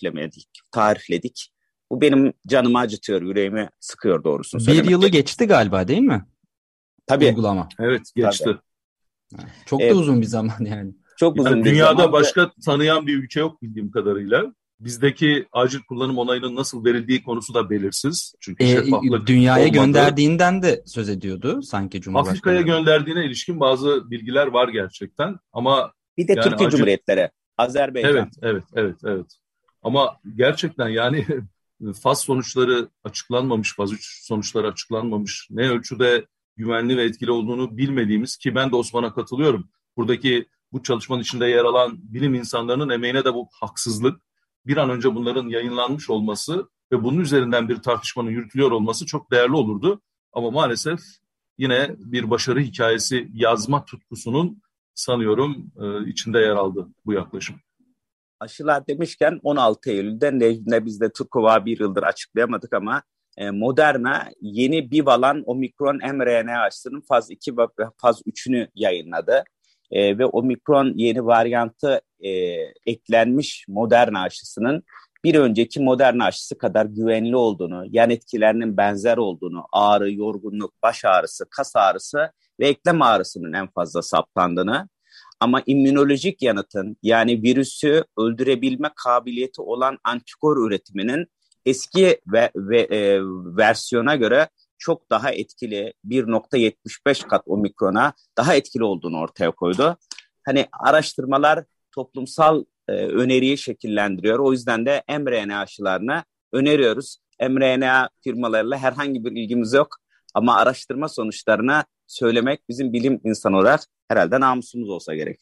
tarifledik. Bu benim canımı acıtıyor, yüreğimi sıkıyor doğrusunu söylemek. Bir yılı geçti galiba değil mi? Tabii. Uygulama. Evet geçti. Tabii. Çok da uzun bir zaman yani. Çok uzun yani bir dünyada zaman. Başka tanıyan bir ülke yok bildiğim kadarıyla. Bizdeki acil kullanım onayının nasıl verildiği konusu da belirsiz. Çünkü şeffaflık dünyaya olmadı. gönderdiğinden de söz ediyordu sanki Cumhurbaşkanı. Afrika'ya gönderdiğine ilişkin bazı bilgiler var gerçekten. Ama bir de yani Türkiye Cumhuriyetleri, Azerbaycan. Evet. Ama gerçekten yani faz sonuçları açıklanmamış, faz 3 sonuçları açıklanmamış. Ne ölçüde güvenli ve etkili olduğunu bilmediğimiz ki ben de Osman'a katılıyorum. Buradaki bu çalışmanın içinde yer alan bilim insanlarının emeğine de bu haksızlık. Bir an önce bunların yayınlanmış olması ve bunun üzerinden bir tartışmanın yürütülüyor olması çok değerli olurdu. Ama maalesef yine bir başarı hikayesi yazma tutkusunun sanıyorum içinde yer aldı bu yaklaşım. Aşılar demişken 16 Eylül'de ne biz de Türkovak'ı bir yıldır açıklayamadık ama Moderna yeni bivalent omikron mRNA aşısının faz 2 ve faz 3'ünü yayınladı. Ve omikron yeni varyantı eklenmiş Moderna aşısının bir önceki Moderna aşısı kadar güvenli olduğunu, yan etkilerinin benzer olduğunu, ağrı, yorgunluk, baş ağrısı, kas ağrısı ve eklem ağrısının en fazla saptandığını, ama immünolojik yanıtın, yani virüsü öldürebilme kabiliyeti olan antikor üretiminin eski versiyona göre çok daha etkili, 1.75 kat omikrona daha etkili olduğunu ortaya koydu. Hani araştırmalar toplumsal öneriyi şekillendiriyor. O yüzden de mRNA aşılarını öneriyoruz. mRNA firmalarıyla herhangi bir ilgimiz yok. Ama araştırma sonuçlarını söylemek bizim bilim insanı olarak herhalde namusumuz olsa gerek.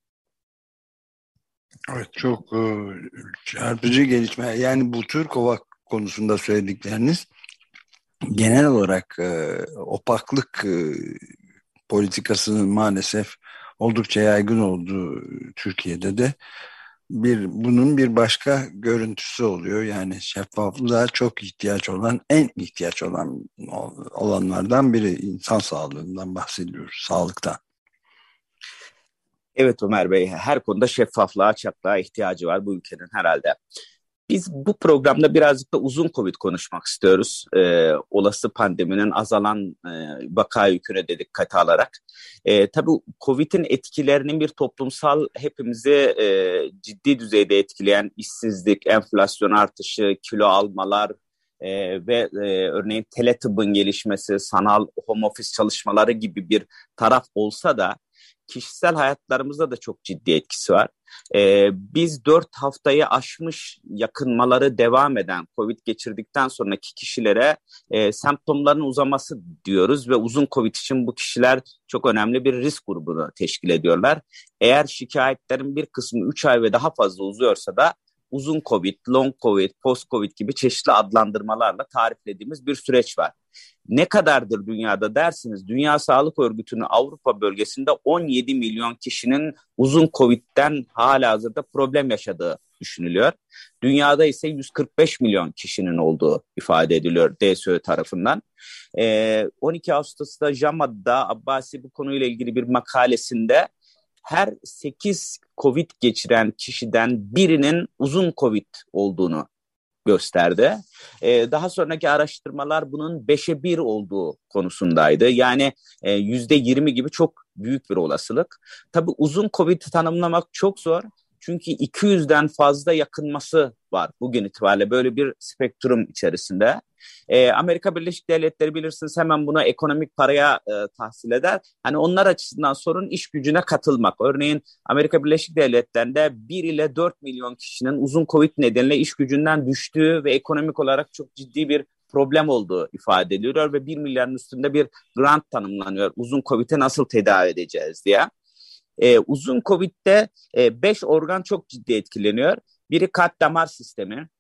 Evet, çok çarpıcı gelişme. Yani bu tür Covax konusunda söyledikleriniz genel olarak opaklık politikasının maalesef oldukça yaygın olduğu Türkiye'de de bunun bir başka görüntüsü oluyor. Yani şeffaflığa çok en ihtiyaç olan olanlardan biri, insan sağlığından bahsediyoruz, sağlıktan. Evet Ömer Bey, her konuda şeffaflığa, açıklığa ihtiyacı var bu ülkenin herhalde. Biz bu programda birazcık da uzun Covid konuşmak istiyoruz. Olası pandeminin azalan vaka yüküne de dikkate alarak. Tabii Covid'in etkilerinin bir toplumsal, hepimizi ciddi düzeyde etkileyen işsizlik, enflasyon artışı, kilo almalar ve örneğin teletıbbın gelişmesi, sanal home office çalışmaları gibi bir taraf olsa da kişisel hayatlarımızda da çok ciddi etkisi var. Biz 4 haftayı aşmış yakınmaları devam eden COVID geçirdikten sonraki kişilere semptomların uzaması diyoruz ve uzun COVID için bu kişiler çok önemli bir risk grubunu teşkil ediyorlar. Eğer şikayetlerin bir kısmı 3 ay ve daha fazla uzuyorsa da uzun COVID, long COVID, post COVID gibi çeşitli adlandırmalarla tariflediğimiz bir süreç var. Ne kadardır dünyada dersiniz? Dünya Sağlık Örgütü'nün Avrupa bölgesinde 17 milyon kişinin uzun COVID'den halihazırda problem yaşadığı düşünülüyor. Dünyada ise 145 milyon kişinin olduğu ifade ediliyor DSÖ tarafından. 12 Ağustos'ta JAMA'da Abbasi bu konuyla ilgili bir makalesinde her 8 COVID geçiren kişiden birinin uzun COVID olduğunu gösterdi. Daha sonraki araştırmalar bunun 5'e 1 olduğu konusundaydı. Yani %20 gibi çok büyük bir olasılık. Tabii uzun COVID'i tanımlamak çok zor. Çünkü 200'den fazla yakınması var bugün itibariyle böyle bir spektrum içerisinde. Amerika Birleşik Devletleri bilirsiniz hemen buna ekonomik paraya tahsil eder. Hani onlar açısından sorun iş gücüne katılmak. Örneğin Amerika Birleşik Devletleri'nde 1 ile 4 milyon kişinin uzun COVID nedeniyle iş gücünden düştüğü ve ekonomik olarak çok ciddi bir problem olduğu ifade ediliyor ve 1 milyarın üstünde bir grant tanımlanıyor. Uzun COVID'i nasıl tedavi edeceğiz diye. Uzun COVID'de 5 organ çok ciddi etkileniyor. Biri kalp damar sistemi,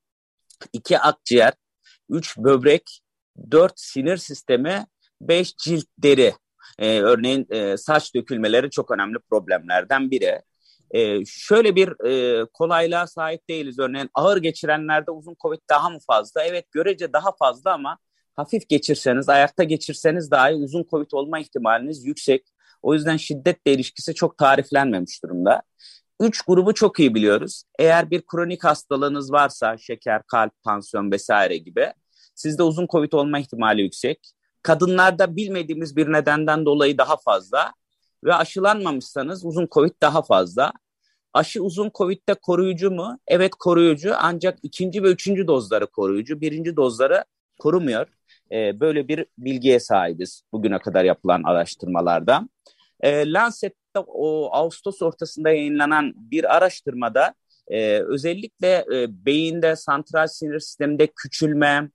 2 akciğer, 3 böbrek, 4 sinir sistemi, 5 cilt deri. Örneğin saç dökülmeleri çok önemli problemlerden biri. Şöyle bir kolaylığa sahip değiliz. Örneğin ağır geçirenlerde uzun COVID daha mı fazla? Evet, görece daha fazla ama hafif geçirseniz, ayakta geçirseniz dahi uzun COVID olma ihtimaliniz yüksek. O yüzden şiddetle ilişkisi çok tariflenmemiş durumda. 3 grubu çok iyi biliyoruz. Eğer bir kronik hastalığınız varsa, şeker, kalp, tansiyon vesaire gibi, sizde uzun COVID olma ihtimali yüksek. Kadınlarda bilmediğimiz bir nedenden dolayı daha fazla ve aşılanmamışsanız uzun COVID daha fazla. Aşı uzun COVID'de koruyucu mu? Evet, koruyucu, ancak 2. ve 3. dozları koruyucu. 1. dozları korumuyor. Böyle bir bilgiye sahibiz bugüne kadar yapılan araştırmalarda. Lancet'te o Ağustos ortasında yayınlanan bir araştırmada özellikle beyinde santral sinir sisteminde küçülme,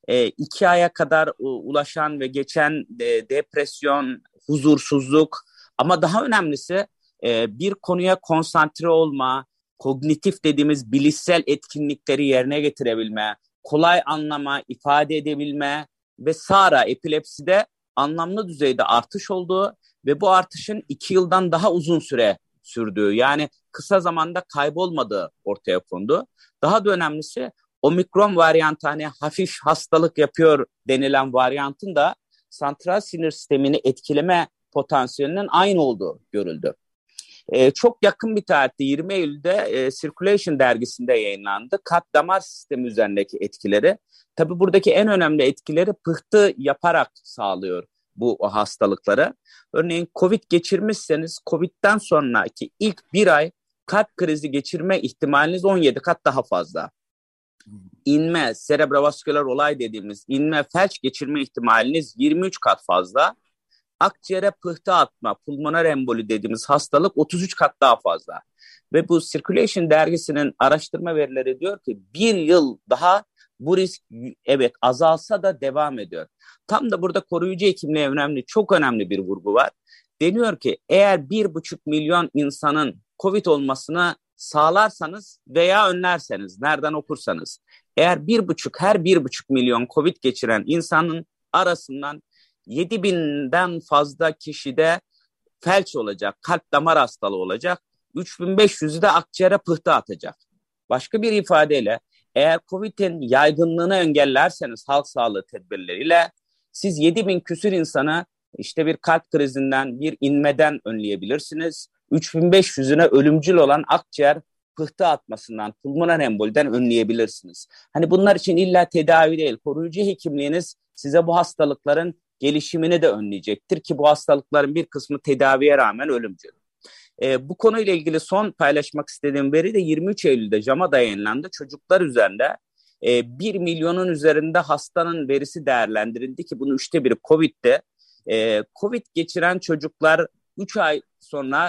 2 aya kadar ulaşan ve geçen depresyon, huzursuzluk ama daha önemlisi bir konuya konsantre olma, kognitif dediğimiz bilişsel etkinlikleri yerine getirebilme, kolay anlama, ifade edebilme ve SARA epilepside anlamlı düzeyde artış olduğu ve bu artışın 2 yıldan daha uzun süre sürdüğü, yani kısa zamanda kaybolmadığı ortaya kondu. Daha da önemlisi omikron varyantı, hani hafif hastalık yapıyor denilen varyantın da santral sinir sistemini etkileme potansiyelinin aynı olduğu görüldü. Çok yakın bir tarihte 20 Eylül'de Circulation dergisinde yayınlandı. Kalp damar sistemi üzerindeki etkileri. Tabii buradaki en önemli etkileri pıhtı yaparak sağlıyor. bu hastalıkları. Örneğin Covid geçirmişseniz Covid'den sonraki ilk bir ay kalp krizi geçirme ihtimaliniz 17 kat daha fazla. İnme, serebrovasküler olay dediğimiz inme, felç geçirme ihtimaliniz 23 kat fazla. Akciğere pıhtı atma, pulmoner emboli dediğimiz hastalık 33 kat daha fazla. Ve bu Circulation dergisinin araştırma verileri diyor ki bir yıl daha bu risk evet azalsa da devam ediyor. Tam da burada koruyucu hekimliğe çok önemli bir vurgu var. Deniyor ki eğer 1,5 milyon insanın COVID olmasını sağlarsanız veya önlerseniz, nereden okursanız, eğer her 1,5 milyon COVID geçiren insanın arasından 7.000'den fazla kişide felç olacak, kalp damar hastalığı olacak, 3.500'ü de akciğere pıhtı atacak. Başka bir ifadeyle eğer COVID'in yaygınlığını engellerseniz halk sağlığı tedbirleriyle siz 7.000 küsür insanı işte bir kalp krizinden, bir inmeden önleyebilirsiniz. 3.500'üne ölümcül olan akciğer pıhtı atmasından, pulmoner emboliden önleyebilirsiniz. Hani bunlar için illa tedavi değil, koruyucu hekimliğiniz size bu hastalıkların gelişimini de önleyecektir ki bu hastalıkların bir kısmı tedaviye rağmen ölümcül. Bu konuyla ilgili son paylaşmak istediğim veri de 23 Eylül'de JAMA'da yayınlandı. Çocuklar üzerinde 1 milyonun üzerinde hastanın verisi değerlendirildi ki bunun 1/3 COVID'de. COVID geçiren çocuklar 3 ay sonra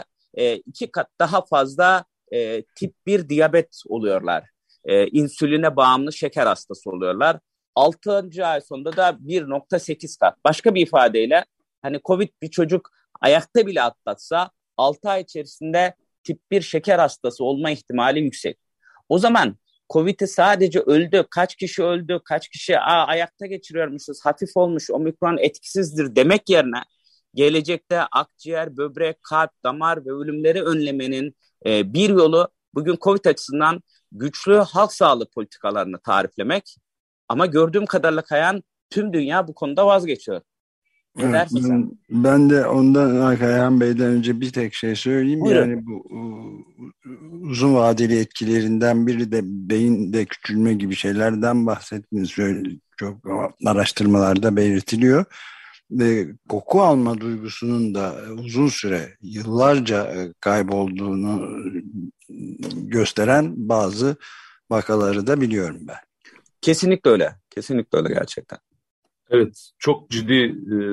2 kat daha fazla tip 1 diyabet oluyorlar. İnsüline bağımlı şeker hastası oluyorlar. 6. ay sonunda da 1,8 kat. Başka bir ifadeyle hani COVID bir çocuk ayakta bile atlatsa 6 ay içerisinde tip 1 şeker hastası olma ihtimali yüksek. O zaman COVID'i sadece kaç kişi öldü, kaç kişi ayakta geçiriyormuşuz, hafif olmuş, omikron etkisizdir demek yerine gelecekte akciğer, böbrek, kalp, damar ve ölümleri önlemenin bir yolu bugün COVID açısından güçlü halk sağlığı politikalarını tariflemek. Ama gördüğüm kadarıyla Kayan tüm dünya bu konuda vazgeçiyor. Evet, ben de ondan Kayan Bey'den önce bir tek şey söyleyeyim. Buyurun. Yani bu uzun vadeli etkilerinden biri de beyinde küçülme gibi şeylerden bahsettiniz. Çok araştırmalarda belirtiliyor. Ve koku alma duygusunun da uzun süre, yıllarca kaybolduğunu gösteren bazı vakaları da biliyorum ben. Kesinlikle öyle. Kesinlikle öyle gerçekten. Evet, çok ciddi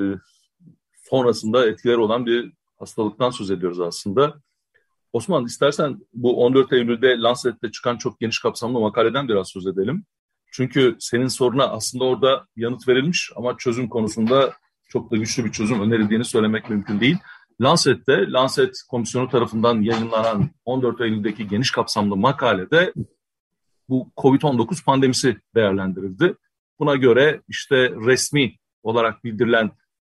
sonrasında etkileri olan bir hastalıktan söz ediyoruz aslında. Osman, istersen bu 14 Eylül'de Lancet'te çıkan çok geniş kapsamlı makaleden biraz söz edelim. Çünkü senin soruna aslında orada yanıt verilmiş ama çözüm konusunda çok da güçlü bir çözüm önerildiğini söylemek mümkün değil. Lancet'te, Lancet Komisyonu tarafından yayınlanan 14 Eylül'deki geniş kapsamlı makalede bu COVID-19 pandemisi değerlendirildi. Buna göre işte resmi olarak bildirilen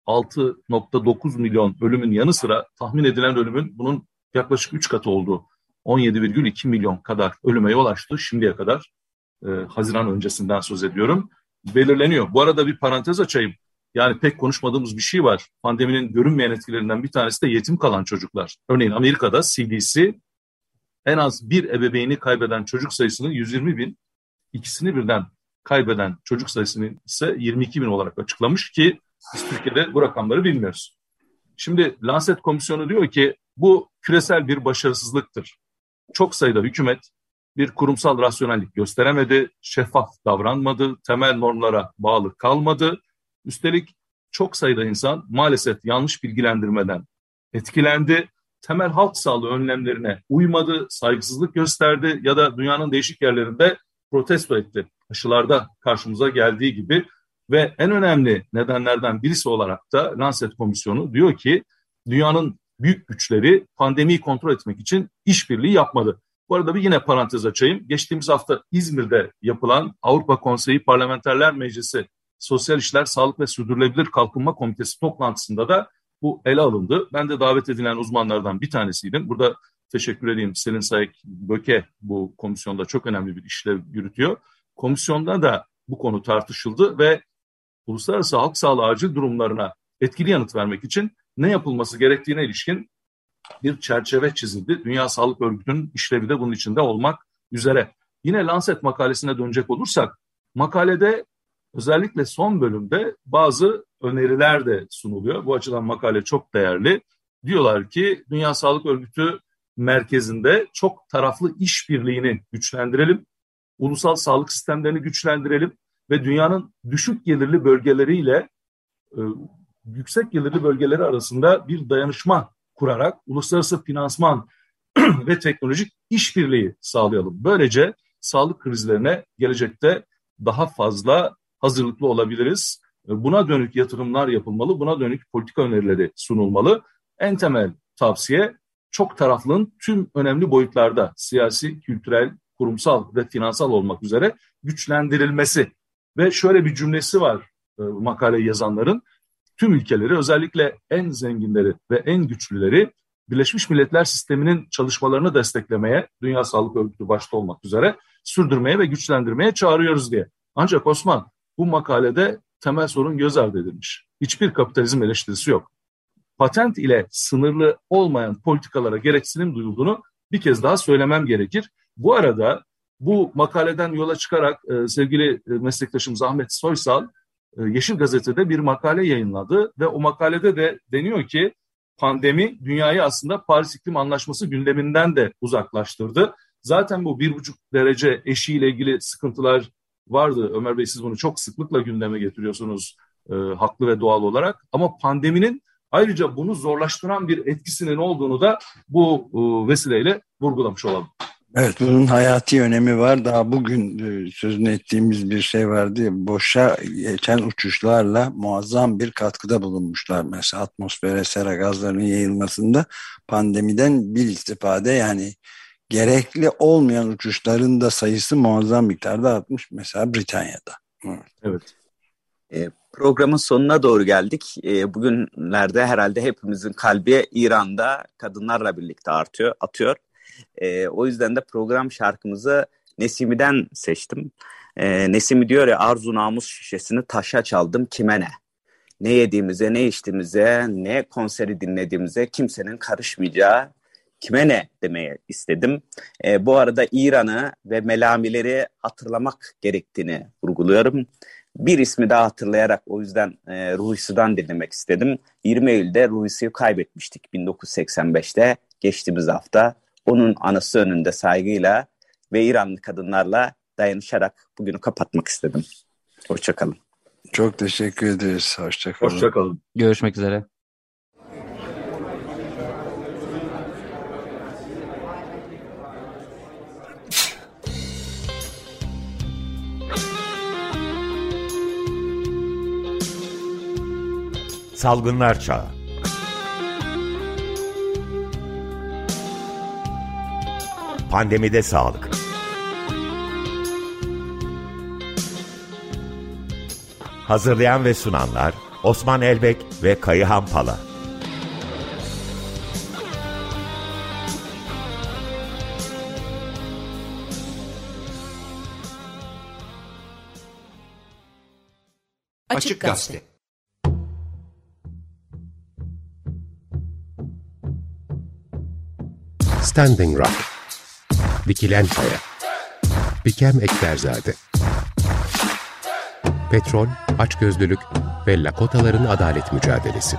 6,9 milyon ölümün yanı sıra tahmin edilen ölümün bunun yaklaşık 3 katı olduğu 17,2 milyon kadar ölüme yol açtı şimdiye kadar. Haziran öncesinden söz ediyorum. Belirleniyor. Bu arada bir parantez açayım. Yani pek konuşmadığımız bir şey var. Pandeminin görünmeyen etkilerinden bir tanesi de yetim kalan çocuklar. Örneğin Amerika'da CDC en az bir ebeveyni kaybeden çocuk sayısının 120 bin, ikisini birden kaybeden çocuk sayısının ise 22 bin olarak açıklamış ki biz Türkiye'de bu rakamları bilmiyoruz. Şimdi Lancet Komisyonu diyor ki bu küresel bir başarısızlıktır. Çok sayıda hükümet bir kurumsal rasyonellik gösteremedi, şeffaf davranmadı, temel normlara bağlı kalmadı. Üstelik çok sayıda insan maalesef yanlış bilgilendirmeden etkilendi, temel halk sağlığı önlemlerine uymadı, saygısızlık gösterdi ya da dünyanın değişik yerlerinde protesto etti. Aşılarda karşımıza geldiği gibi ve en önemli nedenlerden birisi olarak da Lancet Komisyonu diyor ki dünyanın büyük güçleri pandemiyi kontrol etmek için işbirliği yapmadı. Bu arada bir yine parantez açayım. Geçtiğimiz hafta İzmir'de yapılan Avrupa Konseyi Parlamenterler Meclisi Sosyal İşler, Sağlık ve Sürdürülebilir Kalkınma Komitesi toplantısında da bu ele alındı. Ben de davet edilen uzmanlardan bir tanesiydim. Burada teşekkür edeyim. Selin Sayık Böke bu komisyonda çok önemli bir işlev yürütüyor. Komisyonda da bu konu tartışıldı ve uluslararası halk sağlığı acil durumlarına etkili yanıt vermek için ne yapılması gerektiğine ilişkin bir çerçeve çizildi. Dünya Sağlık Örgütü'nün işlevi de bunun içinde olmak üzere. Yine Lancet makalesine dönecek olursak, makalede özellikle son bölümde bazı öneriler de sunuluyor. Bu açıdan makale çok değerli. Diyorlar ki Dünya Sağlık Örgütü merkezinde çok taraflı işbirliğini güçlendirelim, ulusal sağlık sistemlerini güçlendirelim ve dünyanın düşük gelirli bölgeleriyle yüksek gelirli bölgeleri arasında bir dayanışma kurarak uluslararası finansman ve teknolojik işbirliği sağlayalım. Böylece sağlık krizlerine gelecekte daha fazla hazırlıklı olabiliriz. Buna dönük yatırımlar yapılmalı, buna dönük politika önerileri sunulmalı. En temel tavsiye çok taraflılığın tüm önemli boyutlarda siyasi, kültürel, kurumsal ve finansal olmak üzere güçlendirilmesi. Ve şöyle bir cümlesi var makaleyi yazanların. Tüm ülkeleri, özellikle en zenginleri ve en güçlüleri Birleşmiş Milletler sisteminin çalışmalarını desteklemeye, Dünya Sağlık Örgütü başta olmak üzere sürdürmeye ve güçlendirmeye çağırıyoruz diye. Ancak Osman, bu makalede temel sorun göz ardı edilmiş. Hiçbir kapitalizm eleştirisi yok. Patent ile sınırlı olmayan politikalara gereksinim duyulduğunu bir kez daha söylemem gerekir. Bu arada bu makaleden yola çıkarak sevgili meslektaşımız Ahmet Soysal Yeşil Gazete'de bir makale yayınladı ve o makalede de deniyor ki pandemi dünyayı aslında Paris İklim Anlaşması gündeminden de uzaklaştırdı. Zaten bu 1,5 derece eşiğiyle ilgili sıkıntılar vardı. Ömer Bey, siz bunu çok sıklıkla gündeme getiriyorsunuz haklı ve doğal olarak. Ama pandeminin ayrıca bunu zorlaştıran bir etkisinin olduğunu da bu vesileyle vurgulamış olalım. Evet, bunun hayati önemi var. Daha bugün sözünü ettiğimiz bir şey vardı. Boşa geçen uçuşlarla muazzam bir katkıda bulunmuşlar. Mesela atmosfere sera gazlarının yayılmasında pandemiden bir istifade, yani gerekli olmayan uçuşların da sayısı muazzam miktarda artmış. Mesela Britanya'da. Evet. Programın sonuna doğru geldik. Bugünlerde herhalde hepimizin kalbi İran'da kadınlarla birlikte atıyor. O yüzden de program şarkımızı Nesimi'den seçtim. Nesimi diyor ya, arzu namus şişesini taşa çaldım kime ne? Ne yediğimize, ne içtiğimize, ne konseri dinlediğimize kimsenin karışmayacağı kime ne demeye istedim. Bu arada İran'ı ve melamileri hatırlamak gerektiğini vurguluyorum. Bir ismi daha hatırlayarak o yüzden Ruhisi'den dinlemek istedim. 20 Eylül'de Ruhisi'yi kaybetmiştik 1985'te, geçtiğimiz hafta. Onun anısı önünde saygıyla ve İranlı kadınlarla dayanışarak bugünü kapatmak istedim. Hoşçakalın. Çok teşekkür ederiz. Hoşçakalın. Hoşçakalın. Görüşmek üzere. Salgınlar Çağı. Pandemide sağlık. Hazırlayan ve sunanlar Osman Elbek ve Kayıhan Pala. Açık Gazete. Standing Rock, Dikilen Kaya, Bikem Ekberzade, Petrol, Açgözlülük ve Lakotaların Adalet Mücadelesi.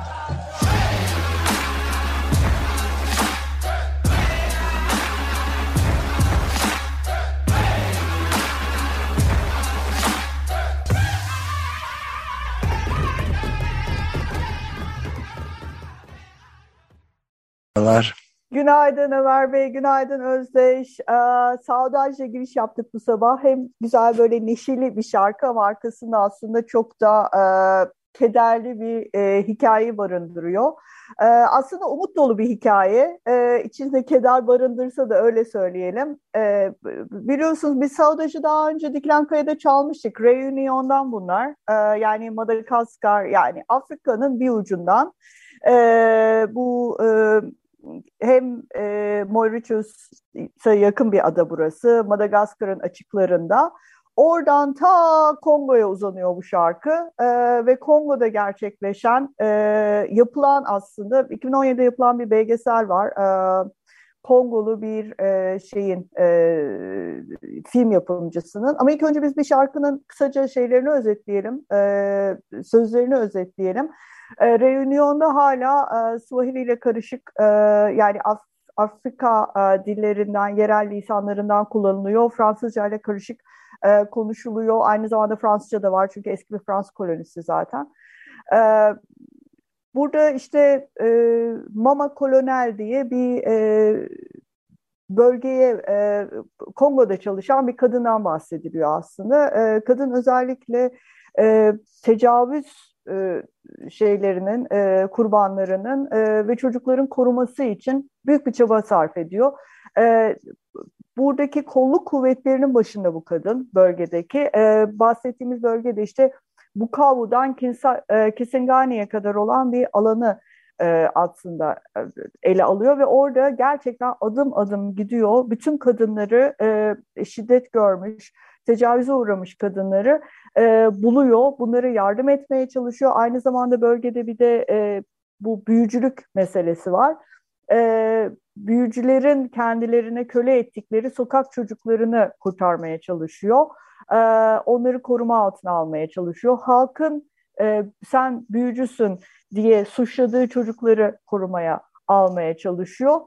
Günaydın Ömer Bey, günaydın Özdeş. Saudaj'la giriş yaptık bu sabah. Hem güzel böyle neşeli bir şarkı ama arkasında aslında çok da kederli bir hikaye barındırıyor. Aslında umut dolu bir hikaye. İçinde keder barındırsa da öyle söyleyelim. Biliyorsunuz biz Saudaj'ı daha önce Dikilen Kaya'da çalmıştık. Reunion'dan bunlar. Yani Madagaskar, yani Afrika'nın bir ucundan. Bu hem Mauritius'a yakın bir ada burası, Madagaskar'ın açıklarında. Oradan ta Kongo'ya uzanıyor bu şarkı ve Kongo'da gerçekleşen, yapılan aslında 2017'de yapılan bir belgesel var. Kongolu bir film yapımcısının. Ama ilk önce biz bir şarkının kısaca şeylerini özetleyelim, sözlerini özetleyelim. Reunion'da hala Swahili ile karışık, yani Afrika dillerinden, yerel lisanlarından kullanılıyor. Fransızca ile karışık konuşuluyor. Aynı zamanda Fransızca da var çünkü eski bir Fransız kolonisi zaten. Burada işte Mama Kolonel diye bir bölgeye Kongo'da çalışan bir kadından bahsediliyor aslında. Kadın özellikle tecavüz şeylerinin, kurbanlarının ve çocukların koruması için büyük bir çaba sarf ediyor. Buradaki kolluk kuvvetlerinin başında bu kadın bölgedeki. Bahsettiğimiz bölgede işte Bukavu'dan Kisingani'ye kadar olan bir alanı aslında ele alıyor ve orada gerçekten adım adım gidiyor. Bütün kadınları, şiddet görmüş, tecavüze uğramış kadınları buluyor. Bunlara yardım etmeye çalışıyor. Aynı zamanda bölgede bir de bu büyücülük meselesi var. Büyücülerin kendilerine köle ettikleri sokak çocuklarını kurtarmaya çalışıyor. Onları koruma altına almaya çalışıyor. Halkın sen büyücüsün diye suçladığı çocukları korumaya almaya çalışıyor.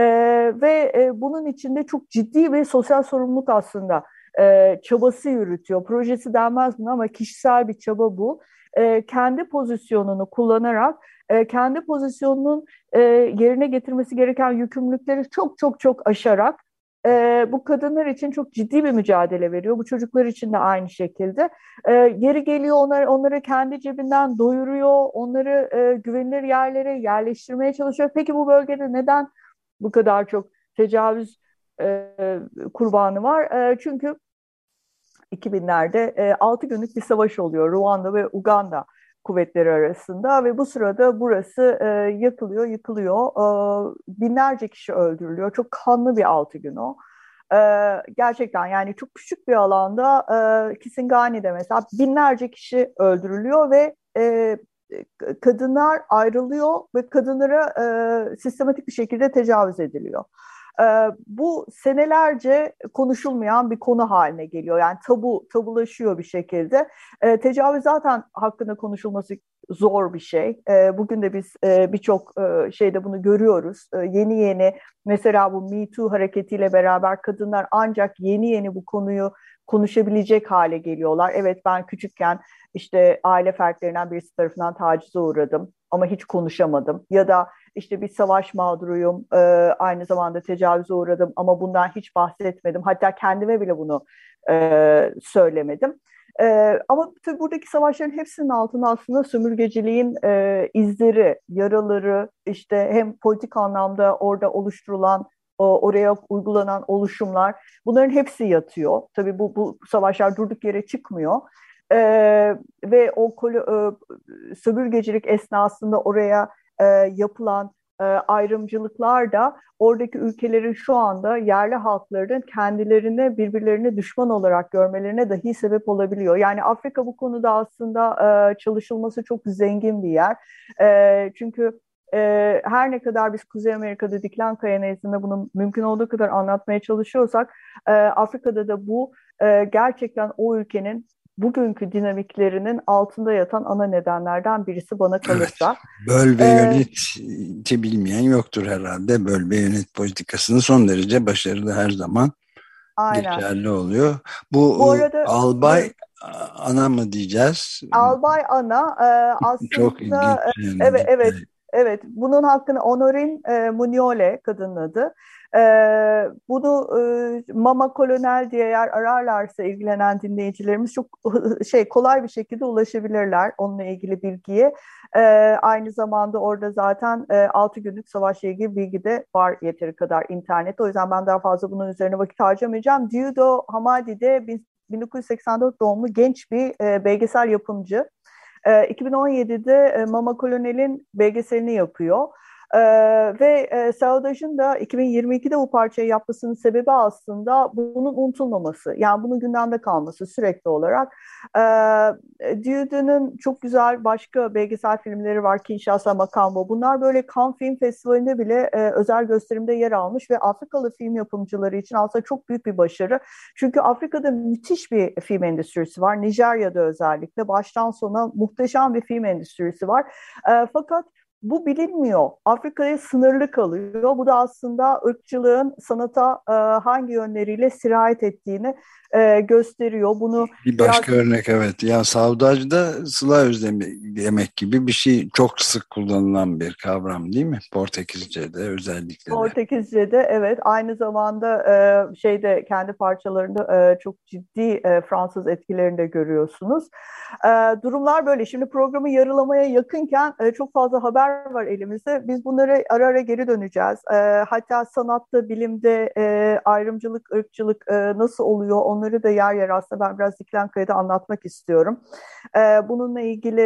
Bunun içinde çok ciddi bir sosyal sorumluluk aslında çabası yürütüyor. Projesi denmez buna ama kişisel bir çaba bu. Kendi pozisyonunu kullanarak, kendi pozisyonunun yerine getirmesi gereken yükümlülükleri çok çok çok aşarak bu kadınlar için çok ciddi bir mücadele veriyor. Bu çocuklar için de aynı şekilde. Yeri geliyor onları kendi cebinden doyuruyor, onları güvenilir yerlere yerleştirmeye çalışıyor. Peki bu bölgede neden bu kadar çok tecavüz kurbanı var? Çünkü 2000'lerde 6 günlük bir savaş oluyor Ruanda ve Uganda kuvvetleri arasında ve bu sırada burası yakılıyor, yıkılıyor. Binlerce kişi öldürülüyor. Çok kanlı bir 6 gün o. Gerçekten yani çok küçük bir alanda Kisingani'de mesela binlerce kişi öldürülüyor ve kadınlar ayrılıyor ve kadınlara sistematik bir şekilde tecavüz ediliyor. Bu senelerce konuşulmayan bir konu haline geliyor. Yani tabulaşıyor bir şekilde. Tecavüz zaten hakkında konuşulması zor bir şey. Bugün de biz birçok şeyde bunu görüyoruz. Yeni yeni mesela bu Me Too hareketiyle beraber kadınlar ancak yeni yeni bu konuyu konuşabilecek hale geliyorlar. Evet ben küçükken işte aile fertlerinden birisi tarafından tacize uğradım ama hiç konuşamadım. Ya da işte bir savaş mağduruyum, aynı zamanda tecavüze uğradım ama bundan hiç bahsetmedim. Hatta kendime bile bunu söylemedim. Ama tabii buradaki savaşların hepsinin altında aslında sömürgeciliğin izleri, yaraları, işte hem politik anlamda orada oluşturulan, oraya uygulanan oluşumlar, bunların hepsi yatıyor. Tabii bu savaşlar durduk yere çıkmıyor. Ve o sömürgecilik esnasında oraya yapılan ayrımcılıklar da oradaki ülkelerin şu anda yerli halklarının kendilerine birbirlerine düşman olarak görmelerine dahi sebep olabiliyor. Yani Afrika bu konuda aslında çalışılması çok zengin bir yer. Çünkü her ne kadar biz Kuzey Amerika'da Diklankaya nezdinde bunu mümkün olduğu kadar anlatmaya çalışıyorsak Afrika'da da bu gerçekten o ülkenin bugünkü dinamiklerinin altında yatan ana nedenlerden birisi bana kalırsa. Evet, böl ve yöneti bilmeyen yoktur herhalde. Böl ve yönet politikasının son derece başarılı her zaman geçerli oluyor. Bu arada, albay ana mı diyeceğiz? Albay ana aslında çok ilginç. Yani. Evet. Bunun hakkını Honorine Muniole kadının adı. Bunu Mama Kolonel diye eğer ararlarsa ilgilenen dinleyicilerimiz çok kolay bir şekilde ulaşabilirler onunla ilgili bilgiye. Aynı zamanda orada zaten 6 günlük savaşla ilgili bilgi de var yeteri kadar internette. O yüzden ben daha fazla bunun üzerine vakit harcamayacağım. Diudo Hamadi de 1984 doğumlu genç bir belgesel yapımcı. 2017'de Mama Kolonel'in belgeselini yapıyor. Ve Saudaj'ın da 2022'de bu parçayı yapmasının sebebi aslında bunun unutulmaması. Yani bunun gündemde kalması sürekli olarak. Dieudonne'un çok güzel başka belgesel filmleri var. Kinshasa, Makambo. Bunlar böyle Cannes Film Festivali'nde bile özel gösterimde yer almış ve Afrikalı film yapımcıları için aslında çok büyük bir başarı. Çünkü Afrika'da müthiş bir film endüstrisi var. Nijerya'da özellikle baştan sona muhteşem bir film endüstrisi var. Fakat bu bilinmiyor. Afrika'ya sınırlı kalıyor. Bu da aslında ırkçılığın sanata hangi yönleriyle sirayet ettiğini gösteriyor. Bunu bir başka örnek, evet. Ya Savdaj'da sıla özlemi demek gibi bir şey, çok sık kullanılan bir kavram değil mi? Portekizce'de özellikle de. Portekizce'de evet, aynı zamanda kendi parçalarında çok ciddi Fransız etkilerini de görüyorsunuz. Durumlar böyle. Şimdi programı yarılamaya yakınken çok fazla haber var elimizde. Biz bunları ara ara geri döneceğiz. Hatta sanatta, bilimde ayrımcılık, ırkçılık nasıl oluyor, onları da yer yer aslında ben biraz Diklenkaya'da anlatmak istiyorum. Bununla ilgili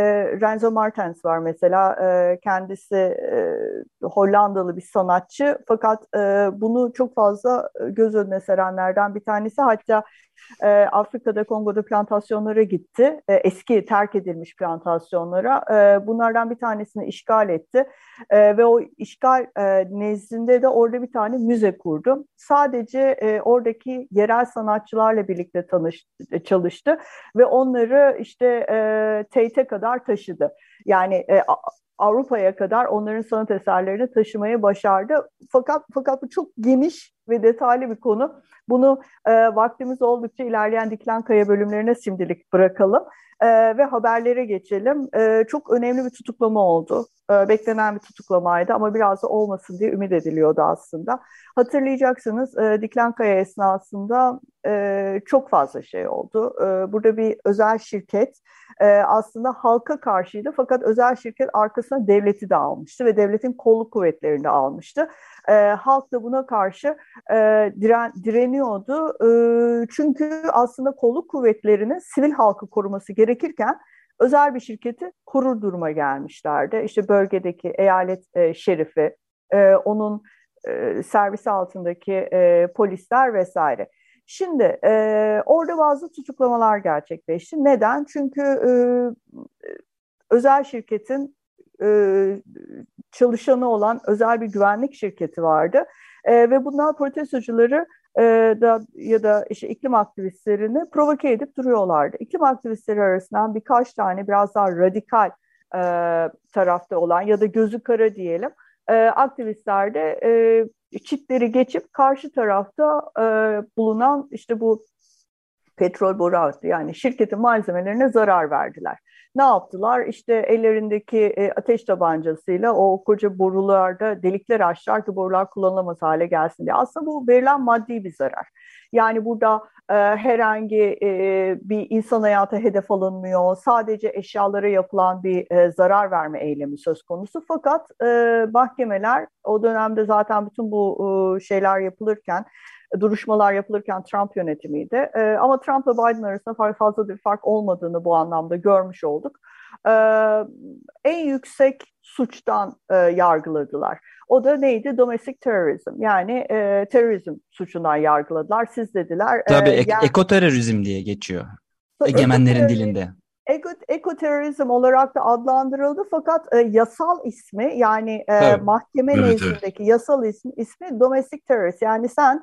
Renzo Martens var mesela. Kendisi Hollandalı bir sanatçı. Fakat bunu çok fazla göz önüne serenlerden bir tanesi. Hatta Afrika'da, Kongo'da plantasyonlara gitti. Eski terk edilmiş plantasyonlara. Bunlardan bir tanesini işgal etti. Ve o işgal nezdinde de orada bir tane müze kurdu. Sadece oradaki yerel sanatçılarla birlikte çalıştı. Ve onları işte Tate'e kadar taşıdı. Yani Avrupa'ya kadar onların sanat eserlerini taşımayı başardı. Fakat bu çok geniş ve detaylı bir konu. Bunu vaktimiz oldukça ilerleyen Diklenkaya bölümlerine şimdilik bırakalım ve haberlere geçelim. Çok önemli bir tutuklama oldu. Beklenen bir tutuklamaydı ama biraz da olmasın diye ümit ediliyordu aslında. Hatırlayacaksınız Diklenkaya esnasında çok fazla şey oldu. Burada bir özel şirket aslında halka karşıydı fakat özel şirket arkasına devleti de almıştı ve devletin kolluk kuvvetlerini de almıştı. Halk da buna karşı direniyordu. Çünkü aslında kolluk kuvvetlerinin sivil halkı koruması gerekirken özel bir şirketi korur duruma gelmişlerdi. İşte bölgedeki eyalet şerifi, onun servisi altındaki polisler vesaire. Şimdi orada bazı tutuklamalar gerçekleşti. Neden? Çünkü özel şirketin çalışanı olan özel bir güvenlik şirketi vardı. Ve bunlar protestocuları ya da işte iklim aktivistlerini provoke edip duruyorlardı. İklim aktivistleri arasından birkaç tane biraz daha radikal tarafta olan ya da gözü kara diyelim aktivistler de çitleri geçip karşı tarafta bulunan işte bu petrol boru hattı yani şirketin malzemelerine zarar verdiler. Ne yaptılar? İşte ellerindeki ateş tabancasıyla o koca borularda delikler açtılar ki borular kullanılamaz hale gelsin diye. Aslında bu verilen maddi bir zarar. Yani burada herhangi bir insan hayatı hedef alınmıyor. Sadece eşyalara yapılan bir zarar verme eylemi söz konusu. Fakat mahkemeler o dönemde zaten bütün bu şeyler yapılırken duruşmalar yapılırken Trump yönetimiydi. Ama Trump'la Biden arasında fazla bir fark olmadığını bu anlamda görmüş olduk. En yüksek suçtan yargıladılar. O da neydi? Domestic terrorism. Yani terörizm suçundan yargıladılar. Siz dediler. Tabii ekoterörizm diye geçiyor. Egemenlerin dilinde. Ekoterörizm olarak da adlandırıldı fakat yasal ismi yani mahkeme nezdindeki yasal ismi domestic terrorist. Yani sen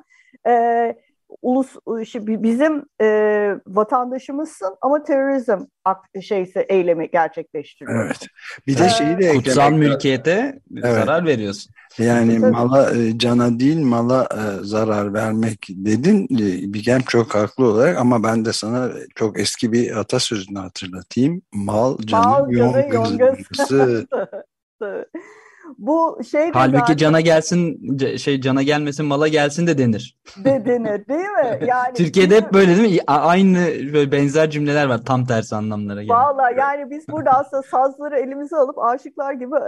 bizim vatandaşımızsın ama terörizm eylemi gerçekleştiriyor. Evet. Bir de şeyi de kutsal mülkiyete zarar veriyorsun. Yani mala cana değil mala zarar vermek dedin Bigem çok haklı olarak ama ben de sana çok eski bir atasözünü hatırlatayım. Mal canı yongası. Bu şey halbuki zaten, cana gelsin cana gelmesin mala gelsin de denir. Denir değil mi? Yani Türkiye'de hep böyle değil mi? Aynı böyle benzer cümleler var tam tersi anlamlara gelen. Vallahi yani biz burada aslında sazları elimize alıp aşıklar gibi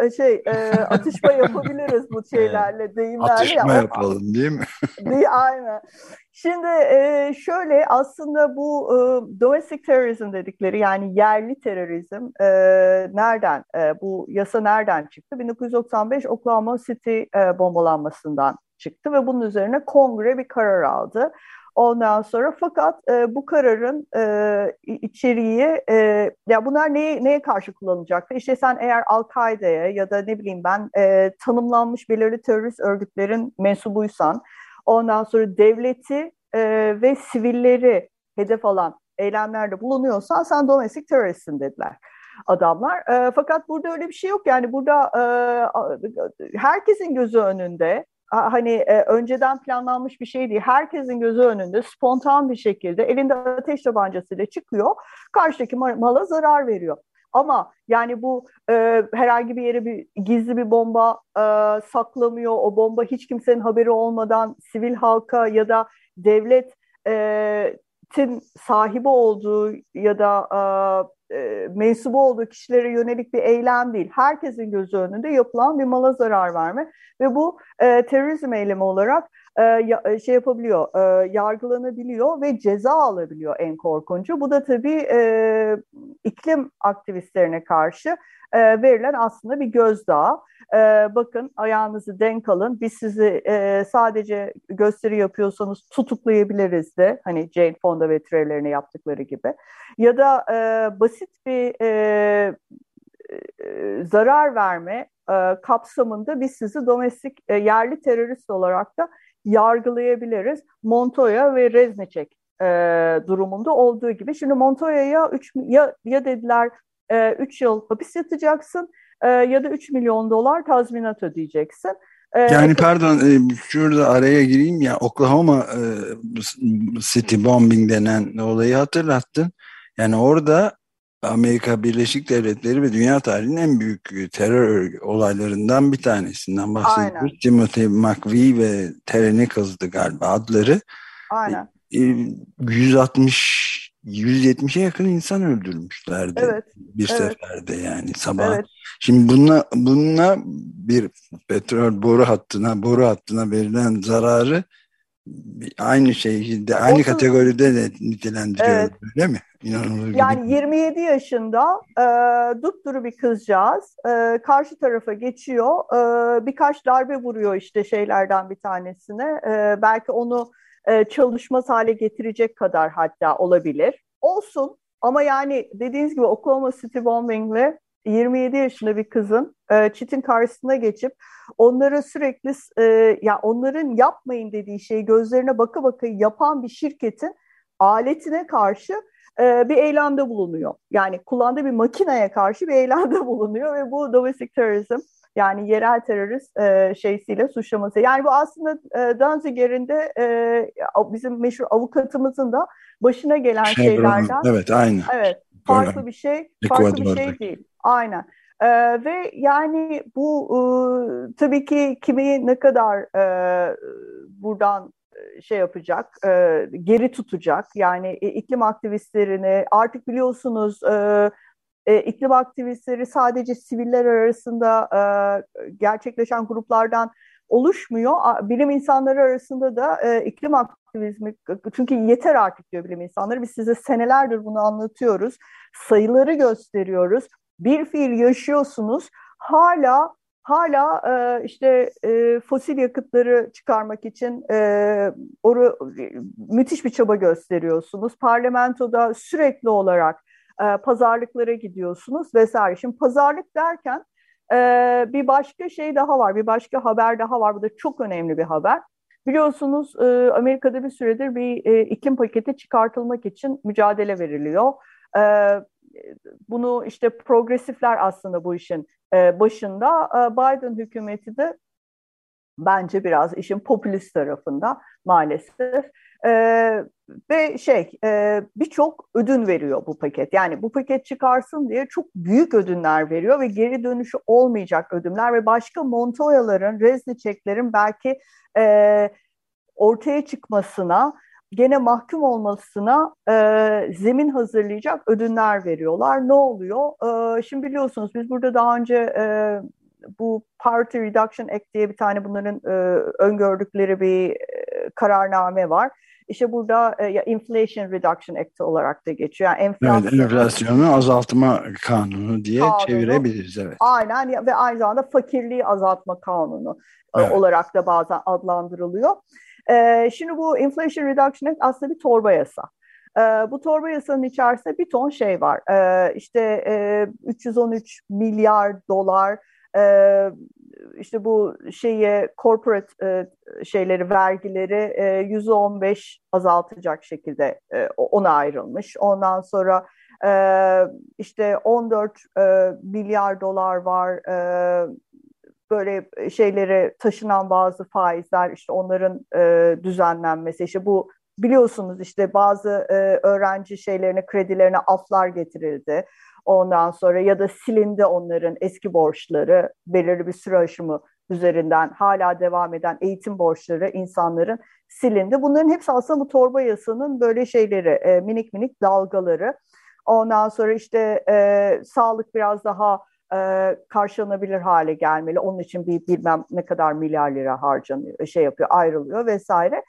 atışma yapabiliriz bu şeylerle, deyimlerle. Atışma yapalım değil mi? Aynen. Şimdi şöyle aslında bu domestic terrorism dedikleri yani yerli terörizm nereden bu yasa nereden çıktı? 1995 Oklahoma City bombalanmasından çıktı ve bunun üzerine Kongre bir karar aldı. Ondan sonra fakat bu kararın içeriği ya bunlar neye karşı kullanılacaktı? İşte sen eğer Al-Kaide'ye ya da ne bileyim ben tanımlanmış belirli terörist örgütlerin mensubuysan ondan sonra devleti ve sivilleri hedef alan eylemlerde bulunuyorsan sen domestic teröristsin dediler adamlar. Fakat burada öyle bir şey yok. Yani burada herkesin gözü önünde hani önceden planlanmış bir şey değil. Herkesin gözü önünde spontan bir şekilde elinde ateş tabancasıyla çıkıyor. Karşıdaki mala zarar veriyor. Ama yani bu herhangi bir yere gizli bir bomba saklamıyor. O bomba hiç kimsenin haberi olmadan sivil halka ya da devletin sahibi olduğu ya da mensubu olduğu kişilere yönelik bir eylem değil. Herkesin gözü önünde yapılan bir mala zarar verme ve bu terörizm eylemi olarak şey yapabiliyor, yargılanabiliyor ve ceza alabiliyor en korkuncu. Bu da tabii iklim aktivistlerine karşı verilen aslında bir gözdağı. Bakın ayağınızı denk alın. Biz sizi sadece gösteri yapıyorsanız tutuklayabiliriz de. Hani Jane Fonda ve türevlerine yaptıkları gibi. Ya da basit bir zarar verme kapsamında biz sizi domestik yerli terörist olarak da yargılayabiliriz. Montoya ve Reznicek durumunda olduğu gibi. Şimdi Montoya'ya ya dediler 3 yıl hapis yatacaksın ya da 3 milyon dolar tazminat ödeyeceksin. Yani pardon şurada araya gireyim ya, Oklahoma City bombing denen olayı hatırlattın. Yani orada Amerika Birleşik Devletleri ve dünya tarihinin en büyük terör olaylarından bir tanesinden bahsediyoruz. Aynen. Timothy McVeigh ve Terry Nichols'dı galiba adları. Aynen. 170'e yakın insan öldürmüşlerdi. Evet. Bir seferde yani sabah. Evet. Şimdi bununla bir petrol boru hattına verilen zararı aynı şeyde, aynı kategoride de nitelendiriyoruz, öyle mi? İnanılır gibi. Yani 27 yaşında dupduru bir kızcağız karşı tarafa geçiyor. Birkaç darbe vuruyor işte şeylerden bir tanesine. Belki onu çalışmaz hale getirecek kadar hatta olabilir. Olsun ama yani dediğiniz gibi Oklahoma City bombing'le 27 yaşında bir kızın çitin karşısına geçip onlara sürekli ya onların yapmayın dediği şeyi gözlerine baka baka yapan bir şirketin aletine karşı bir eylemde bulunuyor. Yani kullandığı bir makineye karşı bir eylemde bulunuyor ve bu domestic terrorism yani yerel terörist şeysiyle suçlaması. Yani bu aslında Danziger'in de bizim meşhur avukatımızın da başına gelen şeylerden. Evet, aynı. Evet, farklı bir şey değil. Aynen. Ve yani bu tabii ki kimi ne kadar buradan şey yapacak, geri tutacak. Yani iklim aktivistlerini artık biliyorsunuz iklim aktivistleri sadece siviller arasında gerçekleşen gruplardan oluşmuyor. Bilim insanları arasında da iklim aktivizmi, çünkü yeter artık diyor bilim insanları. Biz size senelerdir bunu anlatıyoruz. Sayıları gösteriyoruz. Bir fiil yaşıyorsunuz. Hala işte fosil yakıtları çıkarmak için müthiş bir çaba gösteriyorsunuz. Parlamentoda sürekli olarak pazarlıklara gidiyorsunuz vesaire. Şimdi pazarlık derken bir başka şey daha var, bir başka haber daha var. Bu da çok önemli bir haber. Biliyorsunuz Amerika'da bir süredir bir iklim paketi çıkartılmak için mücadele veriliyor. Bunu işte progresifler aslında bu işin başında. Biden hükümeti de bence biraz işin popülist tarafında maalesef. Ve birçok ödün veriyor bu paket. Yani bu paket çıkarsın diye çok büyük ödünler veriyor ve geri dönüşü olmayacak ödünler ve başka Montoya'ların, Reznicek'lerin belki ortaya çıkmasına, gene mahkum olmasına zemin hazırlayacak ödünler veriyorlar. Ne oluyor? Şimdi biliyorsunuz biz burada daha önce bu Poverty Reduction Act diye bir tane bunların öngördükleri bir kararname var. İşte burada Inflation Reduction Act olarak da geçiyor. Yani evet, enflasyonu azaltma kanunu diye çevirebiliriz. Evet. Aynen ve aynı zamanda fakirliği azaltma kanunu olarak da bazen adlandırılıyor. Şimdi bu Inflation Reduction Act aslında bir torba yasa. Bu torba yasanın içerisinde bir ton şey var. İşte 313 milyar dolar işte bu corporate şeyleri, vergileri %15 azaltacak şekilde ona ayrılmış. Ondan sonra işte 14 milyar dolar var. Böyle şeylere taşınan bazı faizler, işte onların düzenlenmesi. İşte bu biliyorsunuz işte bazı öğrenci şeylerine, kredilerine aflar getirildi. Ondan sonra ya da silindi onların eski borçları, belirli bir süre aşımı üzerinden hala devam eden eğitim borçları insanların silindi. Bunların hepsi aslında bu torba yasanın böyle şeyleri, minik minik dalgaları. Ondan sonra işte sağlık biraz daha karşılanabilir hale gelmeli. Onun için bilmem ne kadar milyar lira harcanıyor, ayrılıyor vesaire.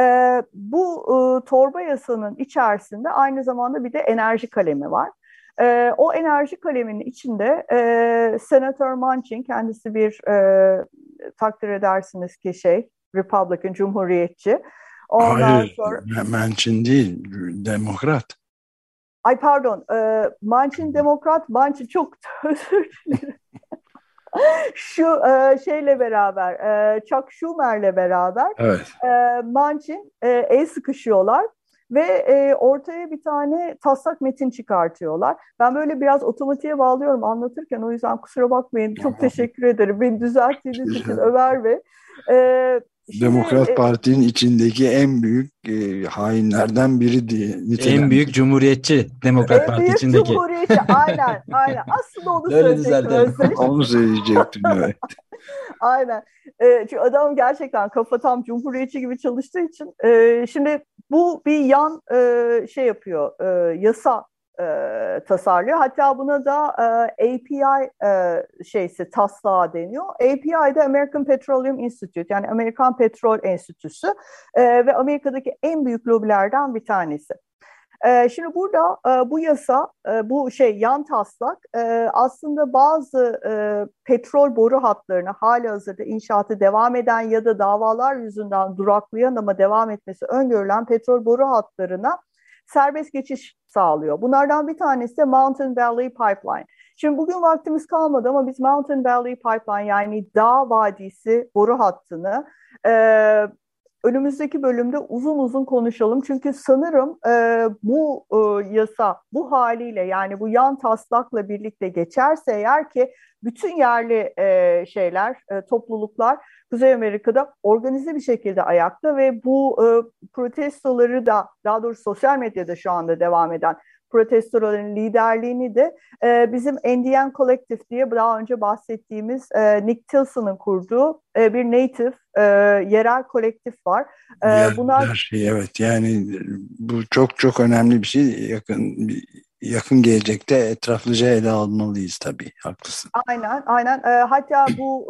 Bu torba yasanın içerisinde aynı zamanda bir de enerji kalemi var. O enerji kaleminin içinde Senatör Manchin, kendisi bir takdir edersiniz ki Republican, Cumhuriyetçi. Hayır, sonra... Manchin değil, Demokrat. Ay pardon, Manchin Demokrat, Manchin çok özür dilerim. Şu şeyle beraber, Chuck Schumer'le beraber evet. Manchin el sıkışıyorlar ve ortaya bir tane taslak metin çıkartıyorlar. Ben böyle biraz otomatiğe bağlıyorum anlatırken, o yüzden kusura bakmayın. Çok teşekkür ederim beni düzelttiğiniz için Ömer Bey. Demokrat Parti'nin içindeki en büyük hainlerden biri diye nitelendiriyor. En büyük cumhuriyetçi Demokrat Parti içindeki. En büyük cumhuriyetçi, aynen. Aslında onu söyleyecektim. Onu söyleyecektim, evet. Aynen. Çünkü adam gerçekten kafa tam cumhuriyetçi gibi çalıştığı için. Şimdi bu bir yan yapıyor, yasa tasarlıyor. Hatta buna da API taslağı deniyor. API de American Petroleum Institute, yani Amerikan Petrol Enstitüsü ve Amerika'daki en büyük lobilerden bir tanesi. Şimdi burada bu yasa, bu yan taslak aslında bazı petrol boru hatlarına halihazırda inşaatı devam eden ya da davalar yüzünden duraklayan ama devam etmesi öngörülen petrol boru hatlarına serbest geçiş sağlıyor. Bunlardan bir tanesi de Mountain Valley Pipeline. Şimdi bugün vaktimiz kalmadı ama biz Mountain Valley Pipeline, yani Dağ Vadisi boru hattını önümüzdeki bölümde uzun uzun konuşalım. Çünkü sanırım bu yasa bu haliyle, yani bu yan taslakla birlikte geçerse eğer ki bütün yerli topluluklar Kuzey Amerika'da organize bir şekilde ayakta ve bu protestoları da, daha doğrusu sosyal medyada şu anda devam eden protestoların liderliğini de bizim NDN Collective diye daha önce bahsettiğimiz Nick Tilson'ın kurduğu bir Native yerel kolektif var. Bunlar evet, yani bu çok çok önemli bir şey. Yakın gelecekte etraflıca ele almalıyız tabii. Haklısın. Aynen. Hatta bu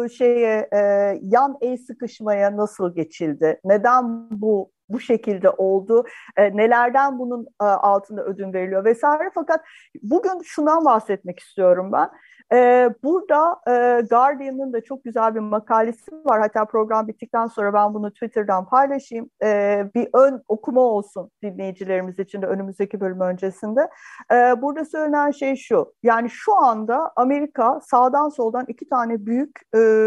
yan el sıkışmaya nasıl geçildi? Neden bu şekilde oldu? Nelerden bunun altında ödün veriliyor vesaire. Fakat bugün şundan bahsetmek istiyorum ben. Burada Guardian'ın da çok güzel bir makalesi var. Hatta program bittikten sonra ben bunu Twitter'dan paylaşayım. Bir ön okuma olsun dinleyicilerimiz için de önümüzdeki bölüm öncesinde. Burada söylenen şey şu. Yani şu anda Amerika sağdan soldan iki tane büyük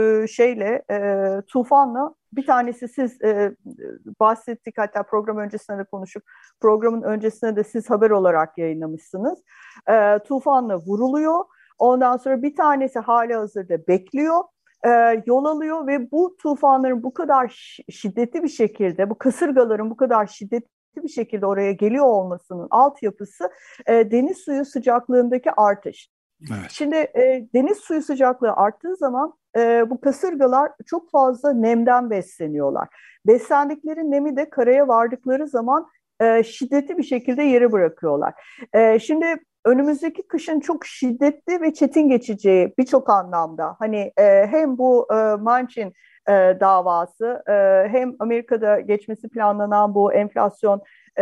tufanla, bir tanesi siz bahsettik, hatta program öncesinde de konuşup programın öncesinde de siz haber olarak yayınlamışsınız. Tufanla vuruluyor. Ondan sonra bir tanesi halihazırda bekliyor, yol alıyor ve bu tufanların bu kadar şiddetli bir şekilde, bu kasırgaların bu kadar şiddetli bir şekilde oraya geliyor olmasının altyapısı deniz suyu sıcaklığındaki artış. Evet. Şimdi deniz suyu sıcaklığı arttığı zaman bu kasırgalar çok fazla nemden besleniyorlar. Beslendikleri nemi de karaya vardıkları zaman şiddetli bir şekilde yere bırakıyorlar. Şimdi önümüzdeki kışın çok şiddetli ve çetin geçeceği birçok anlamda. Hani hem bu Manchin davası. Hem Amerika'da geçmesi planlanan bu enflasyon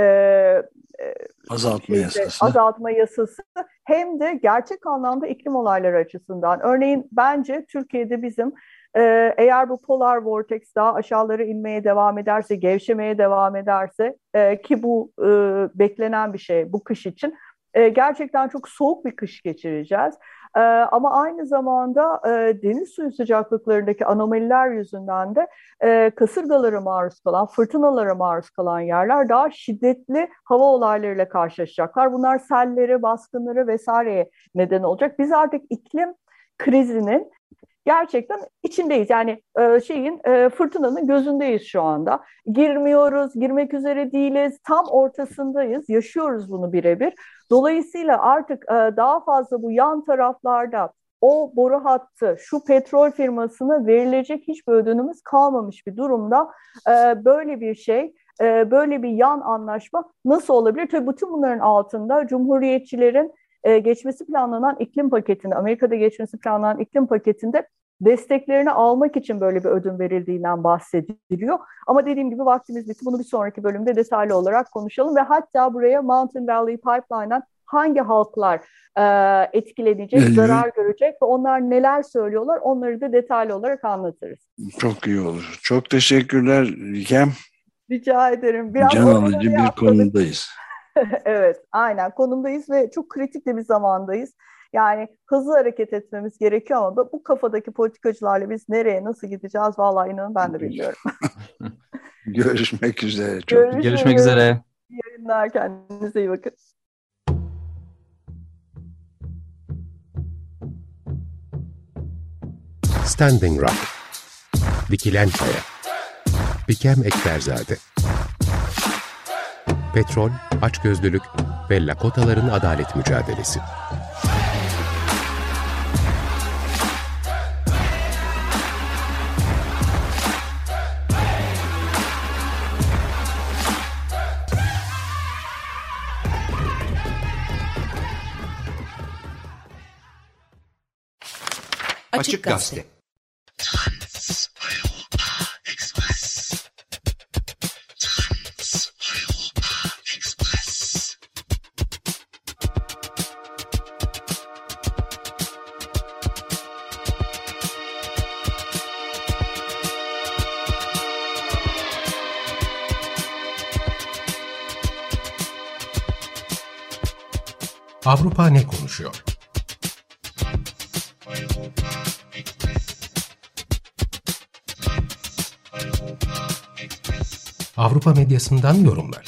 azaltma yasası hem de gerçek anlamda iklim olayları açısından. Örneğin bence Türkiye'de bizim eğer bu polar vortex daha aşağılara inmeye devam ederse, gevşemeye devam ederse ki bu beklenen bir şey bu kış için gerçekten çok soğuk bir kış geçireceğiz. Ama aynı zamanda deniz suyu sıcaklıklarındaki anomaliler yüzünden de kasırgalara maruz kalan, fırtınalara maruz kalan yerler daha şiddetli hava olaylarıyla karşılaşacaklar. Bunlar sellere, baskınlara vesaireye neden olacak. Biz artık iklim krizinin gerçekten içindeyiz. Yani fırtınanın gözündeyiz şu anda. Girmiyoruz, girmek üzere değiliz. Tam ortasındayız. Yaşıyoruz bunu birebir. Dolayısıyla artık daha fazla bu yan taraflarda o boru hattı, şu petrol firmasına verilecek hiçbir ödünümüz kalmamış bir durumda. Böyle bir şey, böyle bir yan anlaşma nasıl olabilir? Tabii bütün bunların altında Cumhuriyetçilerin geçmesi planlanan iklim paketinde, Amerika'da geçmesi planlanan iklim paketinde desteklerini almak için böyle bir ödün verildiğinden bahsediliyor. Ama dediğim gibi vaktimiz bitti. Bunu bir sonraki bölümde detaylı olarak konuşalım ve hatta buraya Mountain Valley Pipeline'dan hangi halklar etkilenecek, zarar görecek ve onlar neler söylüyorlar onları da detaylı olarak anlatırız. Çok iyi olur. Çok teşekkürler İlkem. Rica ederim. Biraz can alıcı bir konumdayız. Evet, aynen konumdayız ve çok kritik de bir zamandayız. Yani hızlı hareket etmemiz gerekiyor ama bu kafadaki politikacılarla biz nereye, nasıl gideceğiz? Vallahi inanın ben de bilmiyorum. Görüşmek üzere. Görüşmek üzere. İyi yayınlar, kendinize iyi bakın. Standing Rock, Dikilen Kaya, Bikem Ekberzade, Petrol, Açgözlülük ve Lakotaların Adalet Mücadelesi. Açık Gazete. Avrupa ne konuşuyor? Avrupa medyasından yorumlar.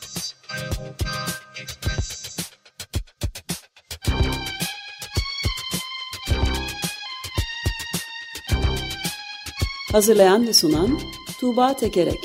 Hazırlayan ve sunan Tuğba Tekerek.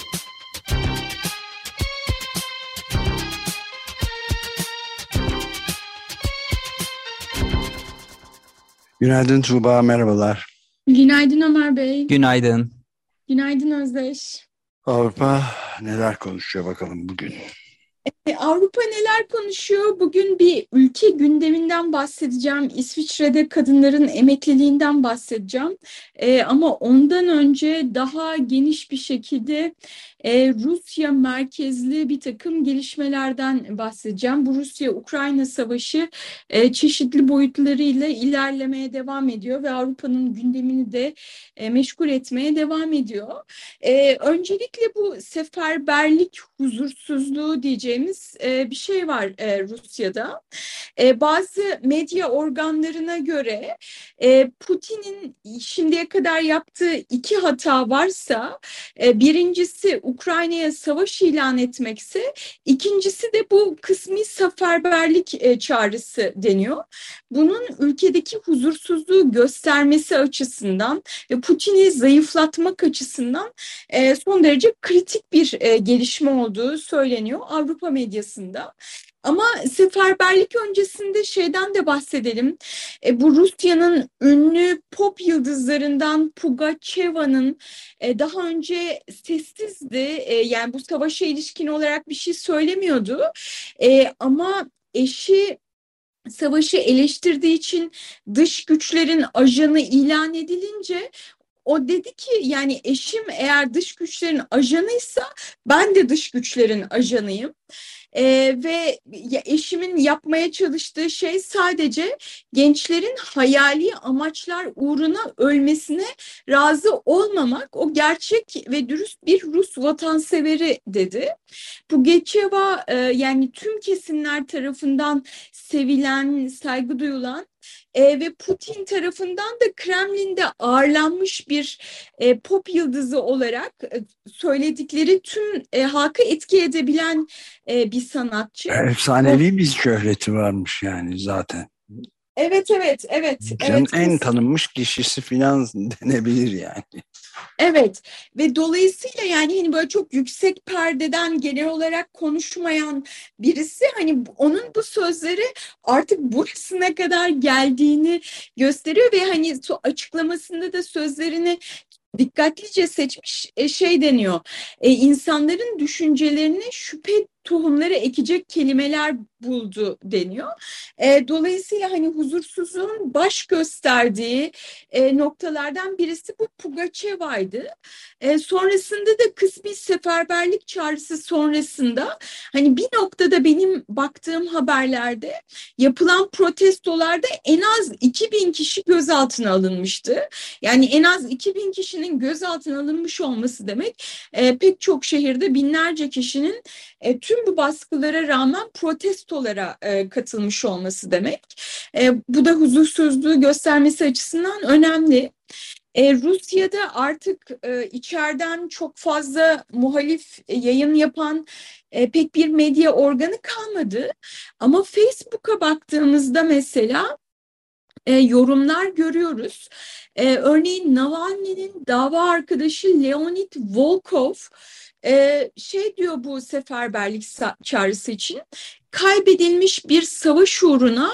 Günaydın Tuğba, merhabalar. Günaydın Ömer Bey. Günaydın. Günaydın Özdeş. Avrupa neler konuşuyor bakalım bugün? Avrupa neler konuşuyor? Bugün bir ülke gündeminden bahsedeceğim. İsviçre'de kadınların emekliliğinden bahsedeceğim. Ama ondan önce daha geniş bir şekilde Rusya merkezli bir takım gelişmelerden bahsedeceğim. Bu Rusya-Ukrayna savaşı çeşitli boyutlarıyla ilerlemeye devam ediyor ve Avrupa'nın gündemini de meşgul etmeye devam ediyor. Öncelikle bu seferberlik huzursuzluğu diyeceğimiz bir şey var Rusya'da. Bazı medya organlarına göre Putin'in şimdiye kadar yaptığı iki hata varsa birincisi Ukrayna'ya savaş ilan etmekse ikincisi de bu kısmi seferberlik çağrısı deniyor. Bunun ülkedeki huzursuzluğu göstermesi açısından ve Putin'i zayıflatmak açısından son derece kritik bir gelişme olduğu söyleniyor Avrupa medyasında. Ama seferberlik öncesinde şeyden de bahsedelim. Bu Rusya'nın ünlü pop yıldızlarından Pugacheva'nın daha önce sessizdi. Yani bu savaşa ilişkin olarak bir şey söylemiyordu. Ama eşi savaşı eleştirdiği için dış güçlerin ajanı ilan edilince o dedi ki yani eşim eğer dış güçlerin ajanıysa ben de dış güçlerin ajanıyım. Ve eşimin yapmaya çalıştığı şey sadece gençlerin hayali amaçlar uğruna ölmesine razı olmamak. O gerçek ve dürüst bir Rus vatanseveri dedi. Pugaçeva yani tüm kesimler tarafından sevilen, saygı duyulan ve Putin tarafından da Kremlin'de ağırlanmış bir pop yıldızı olarak söyledikleri tüm halkı etki edebilen bir sanatçı. Efsanevi bir şöhreti varmış yani zaten. Evet. En tanınmış kişisi falan denebilir yani. Evet ve dolayısıyla yani hani böyle çok yüksek perdeden genel olarak konuşmayan birisi, hani onun bu sözleri artık burasına kadar geldiğini gösteriyor ve hani açıklamasında da sözlerini dikkatlice seçmiş, şey deniyor, insanların düşüncelerine şüphe tohumları ekecek kelimeler buldu deniyor. Dolayısıyla hani huzursuzluğun baş gösterdiği noktalardan birisi bu Pugaçeva'ydı. Sonrasında da kısmi seferberlik çağrısı sonrasında hani bir noktada benim baktığım haberlerde yapılan protestolarda en az 2000 kişi gözaltına alınmıştı. Yani en az 2000 kişinin gözaltına alınmış olması demek pek çok şehirde binlerce kişinin tüm bu baskılara rağmen protestolara katılmış olması demek. Bu da huzursuzluğu göstermesi açısından önemli. Rusya'da artık içeriden çok fazla muhalif yayın yapan pek bir medya organı kalmadı. Ama Facebook'a baktığımızda mesela yorumlar görüyoruz. Örneğin Navalny'nin dava arkadaşı Leonid Volkov şey diyor bu seferberlik çağrısı için: kaybedilmiş bir savaş uğruna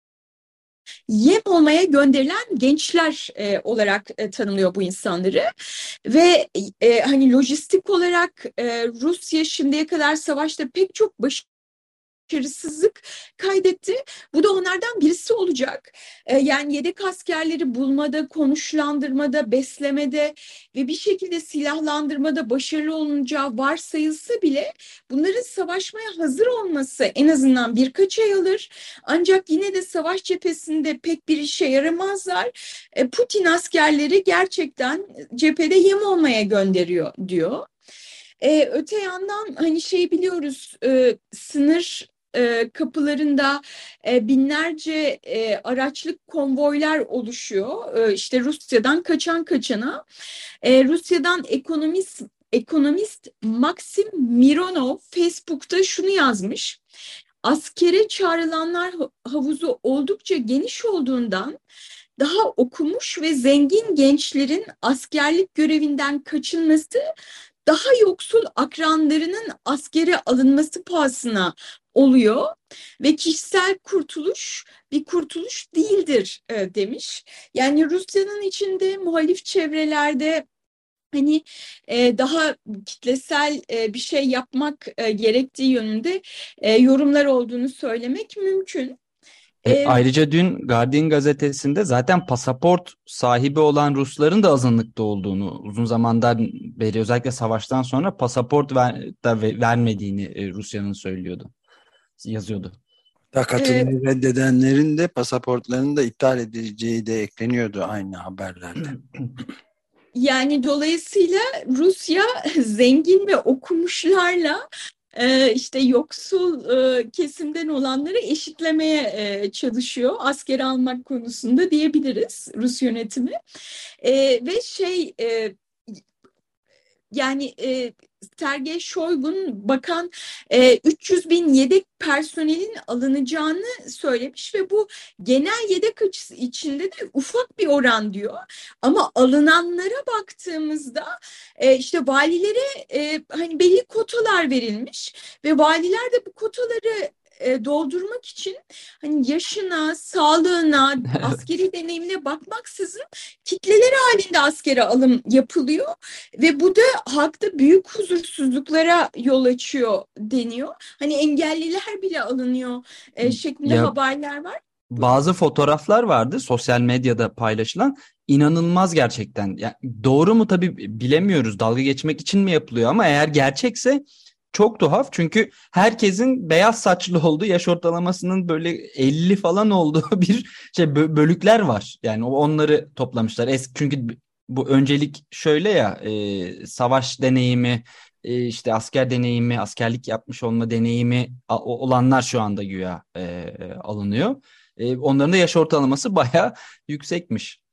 yem olmaya gönderilen gençler olarak tanımlıyor bu insanları ve hani lojistik olarak Rusya şimdiye kadar savaşta pek çok başarısızlık kaydetti. Bu da onlardan birisi olacak. Yani yedek askerleri bulmada, konuşlandırmada, beslemede ve bir şekilde silahlandırmada başarılı olunacağı varsayılsa bile bunların savaşmaya hazır olması en azından birkaç ay alır. Ancak yine de savaş cephesinde pek bir işe yaramazlar. Putin askerleri gerçekten cephede yem olmaya gönderiyor diyor. Öte yandan hani şey biliyoruz, sınır kapılarında binlerce araçlık konvoylar oluşuyor. İşte Rusya'dan kaçana. Rusya'dan ekonomist Maxim Mironov Facebook'ta şunu yazmış: askere çağrılanlar havuzu oldukça geniş olduğundan daha okumuş ve zengin gençlerin askerlik görevinden kaçınması daha yoksul akranlarının askere alınması pahasına oluyor ve kişisel kurtuluş bir kurtuluş değildir demiş. Yani Rusya'nın içinde muhalif çevrelerde hani daha kitlesel bir şey yapmak gerektiği yönünde yorumlar olduğunu söylemek mümkün. Ayrıca dün Guardian gazetesinde zaten pasaport sahibi olan Rusların da azınlıkta olduğunu, uzun zamandan beri özellikle savaştan sonra pasaport vermediğini Rusya'nın yazıyordu. Katılmayı reddedenlerin de pasaportlarını da iptal edileceği de ekleniyordu aynı haberlerde. Yani dolayısıyla Rusya zengin ve okumuşlarla işte yoksul kesimden olanları eşitlemeye çalışıyor askeri almak konusunda diyebiliriz Rus yönetimi. Ve yani Sergey Shoigu'nun bakan 300 bin yedek personelin alınacağını söylemiş ve bu genel yedek açısı içinde de ufak bir oran diyor. Ama alınanlara baktığımızda işte valilere hani belli kotalar verilmiş ve valiler de bu kotaları doldurmak için hani yaşına, sağlığına, askeri deneyimine bakmaksızın kitleler halinde askere alım yapılıyor ve bu da halkta büyük huzursuzluklara yol açıyor deniyor. Hani engelliler bile alınıyor şeklinde haberler var. Bazı fotoğraflar vardı sosyal medyada paylaşılan. inanılmaz gerçekten. Yani doğru mu tabii bilemiyoruz. Dalga geçmek için mi yapılıyor ama eğer gerçekse çok tuhaf. Çünkü herkesin beyaz saçlı olduğu, yaş ortalamasının böyle 50 falan olduğu bir bölükler var. Yani onları toplamışlar. Çünkü bu öncelik şöyle ya, savaş deneyimi, işte asker deneyimi, askerlik yapmış olma deneyimi olanlar şu anda güya alınıyor. Onların da yaş ortalaması bayağı yüksekmiş.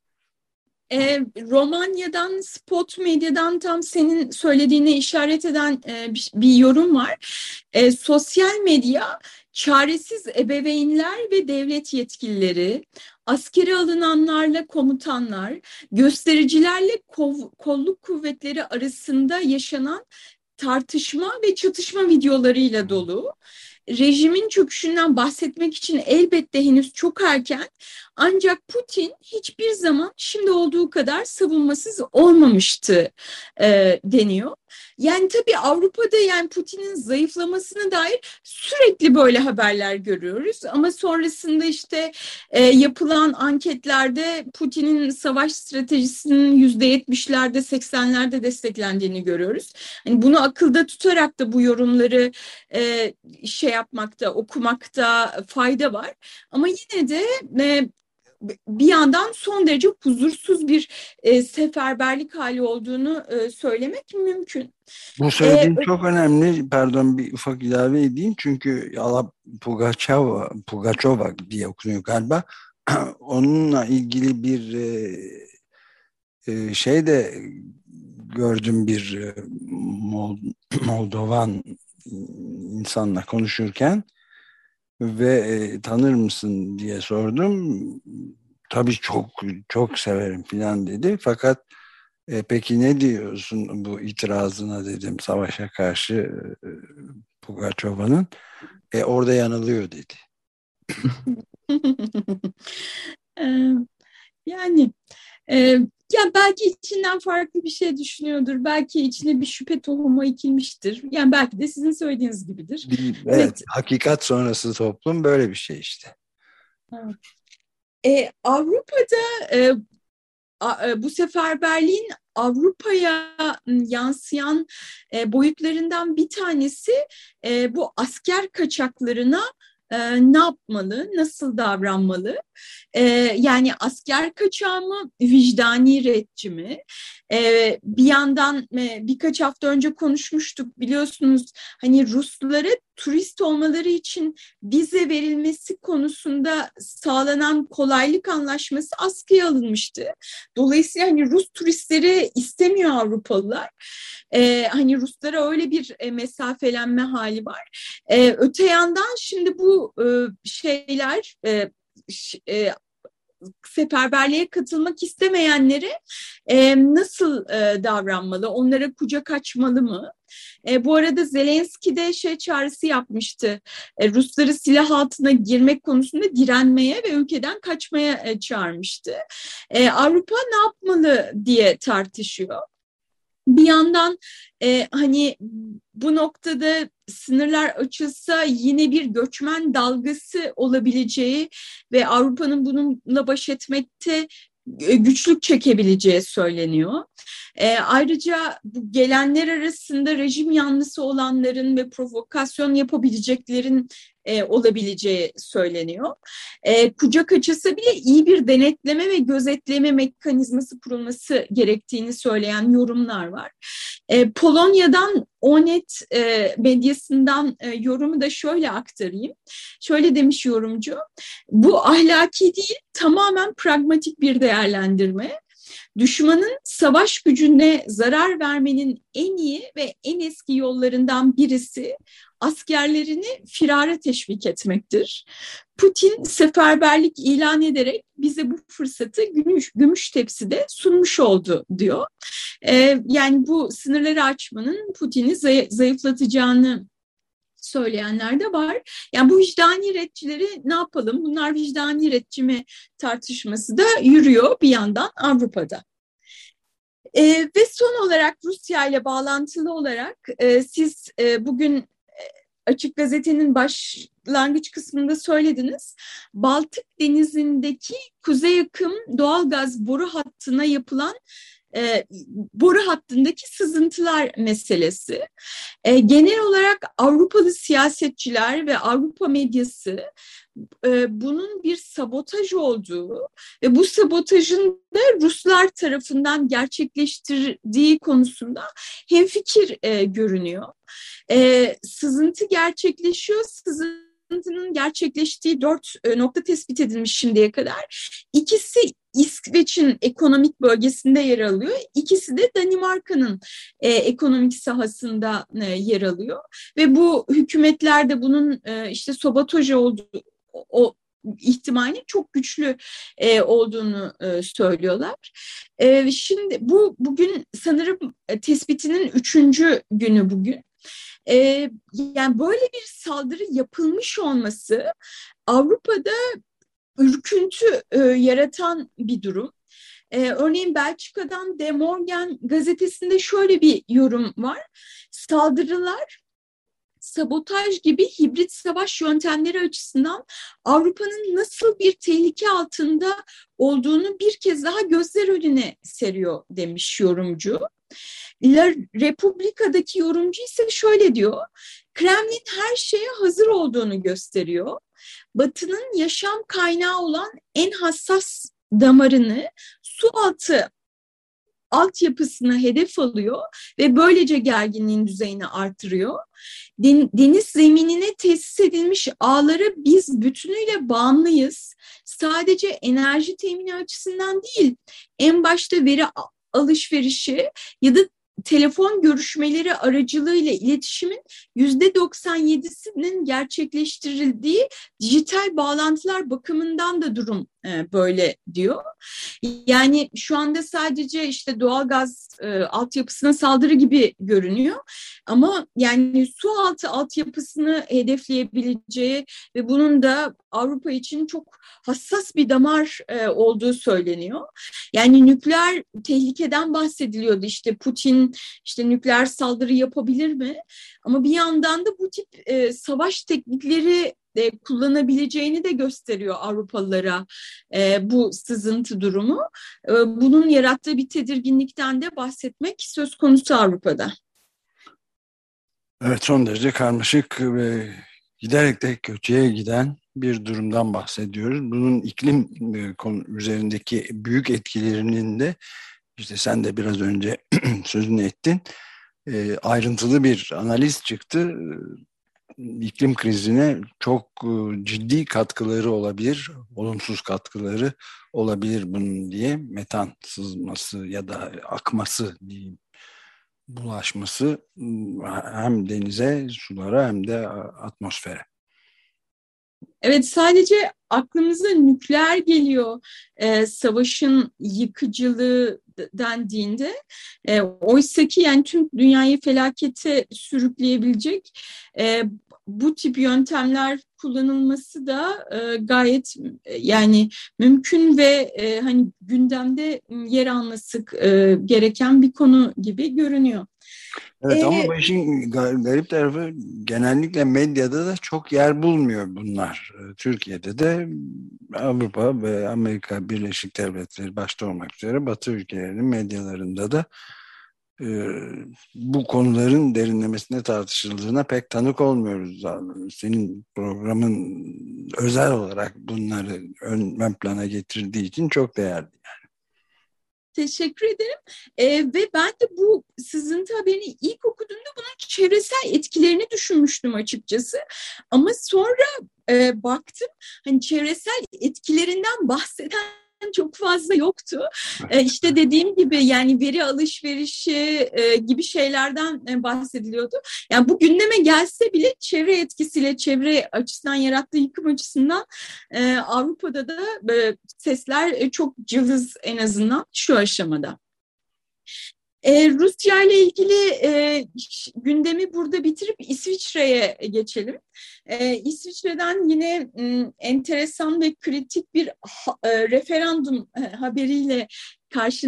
Romanya'dan, Spot Medya'dan tam senin söylediğine işaret eden bir yorum var. Sosyal medya, çaresiz ebeveynler ve devlet yetkilileri, askere alınanlarla komutanlar, göstericilerle kolluk kuvvetleri arasında yaşanan tartışma ve çatışma videolarıyla dolu. Rejimin çöküşünden bahsetmek için elbette henüz çok erken, ancak Putin hiçbir zaman şimdi olduğu kadar savunmasız olmamıştı deniyor. Yani tabii Avrupa'da yani Putin'in zayıflamasına dair sürekli böyle haberler görüyoruz. Ama sonrasında işte yapılan anketlerde Putin'in savaş stratejisinin %70'lerde 80'lerde desteklendiğini görüyoruz. Yani bunu akılda tutarak da bu yorumları yapmakta, okumakta fayda var. Ama yine de bir yandan son derece huzursuz bir seferberlik hali olduğunu söylemek mümkün. Bu söylediğin çok önemli. Pardon, bir ufak ilave edeyim. Çünkü Pugaçova diye okunuyor galiba. Onunla ilgili bir şey de gördüm, bir Moldovan insanla konuşurken ve tanır mısın diye sordum. Tabii çok çok severim filan dedi. Fakat peki ne diyorsun bu itirazına dedim, savaşa karşı Pugaçova'nın. Orada yanılıyor dedi. Yani yani belki içinden farklı bir şey düşünüyordur. Belki içine bir şüphe tohumu ekilmiştir. Yani belki de sizin söylediğiniz gibidir. Evet, hakikat sonrası toplum böyle bir şey işte. Evet. Avrupa'da bu seferberliğin Avrupa'ya yansıyan boyutlarından bir tanesi bu asker kaçaklarına ne yapmalı, nasıl davranmalı? Yani asker kaçağı mı, vicdani retçi mi? Bir yandan birkaç hafta önce konuşmuştuk, biliyorsunuz, hani Ruslara turist olmaları için vize verilmesi konusunda sağlanan kolaylık anlaşması askıya alınmıştı. Dolayısıyla hani Rus turistleri istemiyor Avrupalılar. Hani Ruslara öyle bir mesafelenme hali var. Öte yandan şimdi bu şeyler seferberliğe katılmak istemeyenlere nasıl davranmalı? Onlara kucak açmalı mı? Bu arada Zelenski de çağrısı yapmıştı. Rusları silah altına girmek konusunda direnmeye ve ülkeden kaçmaya çağırmıştı. Avrupa ne yapmalı diye tartışıyor. Bir yandan hani bu noktada sınırlar açılsa yine bir göçmen dalgası olabileceği ve Avrupa'nın bununla baş etmekte güçlük çekebileceği söyleniyor. Ayrıca bu gelenler arasında rejim yanlısı olanların ve provokasyon yapabileceklerin olabileceği söyleniyor. Kucak açılsa bile iyi bir denetleme ve gözetleme mekanizması kurulması gerektiğini söyleyen yorumlar var. Polonya'dan Onet medyasından yorumu da şöyle aktarayım. Şöyle demiş yorumcu: bu ahlaki değil, tamamen pragmatik bir değerlendirme. Düşmanın savaş gücüne zarar vermenin en iyi ve en eski yollarından birisi askerlerini firara teşvik etmektir. Putin seferberlik ilan ederek bize bu fırsatı gümüş tepside sunmuş oldu diyor. Yani bu sınırları açmanın Putin'i zayıflatacağını söyleyenler de var. Yani bu vicdani retçileri ne yapalım? Bunlar vicdani retçi mi tartışması da yürüyor bir yandan Avrupa'da. Ve son olarak Rusya ile bağlantılı olarak siz bugün Açık Gazete'nin başlangıç kısmında söylediniz. Baltık Denizi'ndeki kuzey akım doğalgaz boru hattına yapılan boru hattındaki sızıntılar meselesi. Genel olarak Avrupalı siyasetçiler ve Avrupa medyası bunun bir sabotaj olduğu ve bu sabotajın da Ruslar tarafından gerçekleştirdiği konusunda hemfikir görünüyor. Sızıntı gerçekleşiyor. Sızıntının gerçekleştiği 4 nokta tespit edilmiş şimdiye kadar. İkisi İsveç'in ekonomik bölgesinde yer alıyor. İkisi de Danimarka'nın ekonomik sahasında yer alıyor. Ve bu hükümetler de bunun işte sabotaj olduğu o ihtimalin çok güçlü olduğunu söylüyorlar. Şimdi bugün sanırım tespitinin 3. günü bugün. Yani böyle bir saldırı yapılmış olması Avrupa'da ürküntü yaratan bir durum. Örneğin Belçika'dan De Morgen gazetesinde şöyle bir yorum var. Saldırılar sabotaj gibi hibrit savaş yöntemleri açısından Avrupa'nın nasıl bir tehlike altında olduğunu bir kez daha gözler önüne seriyor demiş yorumcu. La Republica'daki yorumcu ise şöyle diyor. Kremlin her şeye hazır olduğunu gösteriyor. Batı'nın yaşam kaynağı olan en hassas damarını su altı altyapısına hedef alıyor ve böylece gerginliğin düzeyini artırıyor. Deniz zeminine tesis edilmiş ağlara biz bütünüyle bağımlıyız. Sadece enerji temini açısından değil, en başta veri alışverişi ya da telefon görüşmeleri aracılığıyla iletişimin %97'sinin gerçekleştirildiği dijital bağlantılar bakımından da durum böyle diyor. Yani şu anda sadece işte doğalgaz altyapısına saldırı gibi görünüyor. Ama yani su altı altyapısını hedefleyebileceği ve bunun da Avrupa için çok hassas bir damar olduğu söyleniyor. Yani nükleer tehlikeden bahsediliyordu. İşte Putin işte nükleer saldırı yapabilir mi? Ama bir yandan da bu tip savaş teknikleri kullanabileceğini de gösteriyor Avrupalılara bu sızıntı durumu. Bunun yarattığı bir tedirginlikten de bahsetmek söz konusu Avrupa'da. Evet, son derece karmaşık ve giderek de kötüye giden bir durumdan bahsediyoruz. Bunun iklim üzerindeki büyük etkilerinin de işte sen de biraz önce sözünü ettin. Ayrıntılı bir analiz çıktı. İklim krizine çok ciddi katkıları olabilir, olumsuz katkıları olabilir bunun diye metan sızması ya da akması diyeyim, bulaşması hem denize, sulara hem de atmosfere. Evet, sadece aklımıza nükleer geliyor savaşın yıkıcılığı dendiğinde. Oysa ki yani tüm dünyayı felakete sürükleyebilecek bu tip yöntemler kullanılması da gayet yani mümkün ve hani gündemde yer alması gereken bir konu gibi görünüyor. Evet, ama bu işin garip tarafı genellikle medyada da çok yer bulmuyor bunlar. Türkiye'de de Avrupa ve Amerika Birleşik Devletleri başta olmak üzere Batı ülkelerinin medyalarında da bu konuların derinlemesine tartışıldığına pek tanık olmuyoruz. Senin programın özel olarak bunları ön plana getirdiği için çok değerli. Teşekkür ederim. Ve ben de bu sızıntı haberini ilk okuduğumda bunun çevresel etkilerini düşünmüştüm açıkçası. Ama sonra baktım hani çevresel etkilerinden bahseden çok fazla yoktu. İşte dediğim gibi yani veri alışverişi gibi şeylerden bahsediliyordu. Yani bu gündeme gelse bile çevre etkisiyle, çevre açısından yarattığı yıkım açısından Avrupa'da da sesler çok cılız en azından şu aşamada. Rusya ile ilgili gündemi burada bitirip İsviçre'ye geçelim. İsviçre'den yine enteresan ve kritik bir referandum haberiyle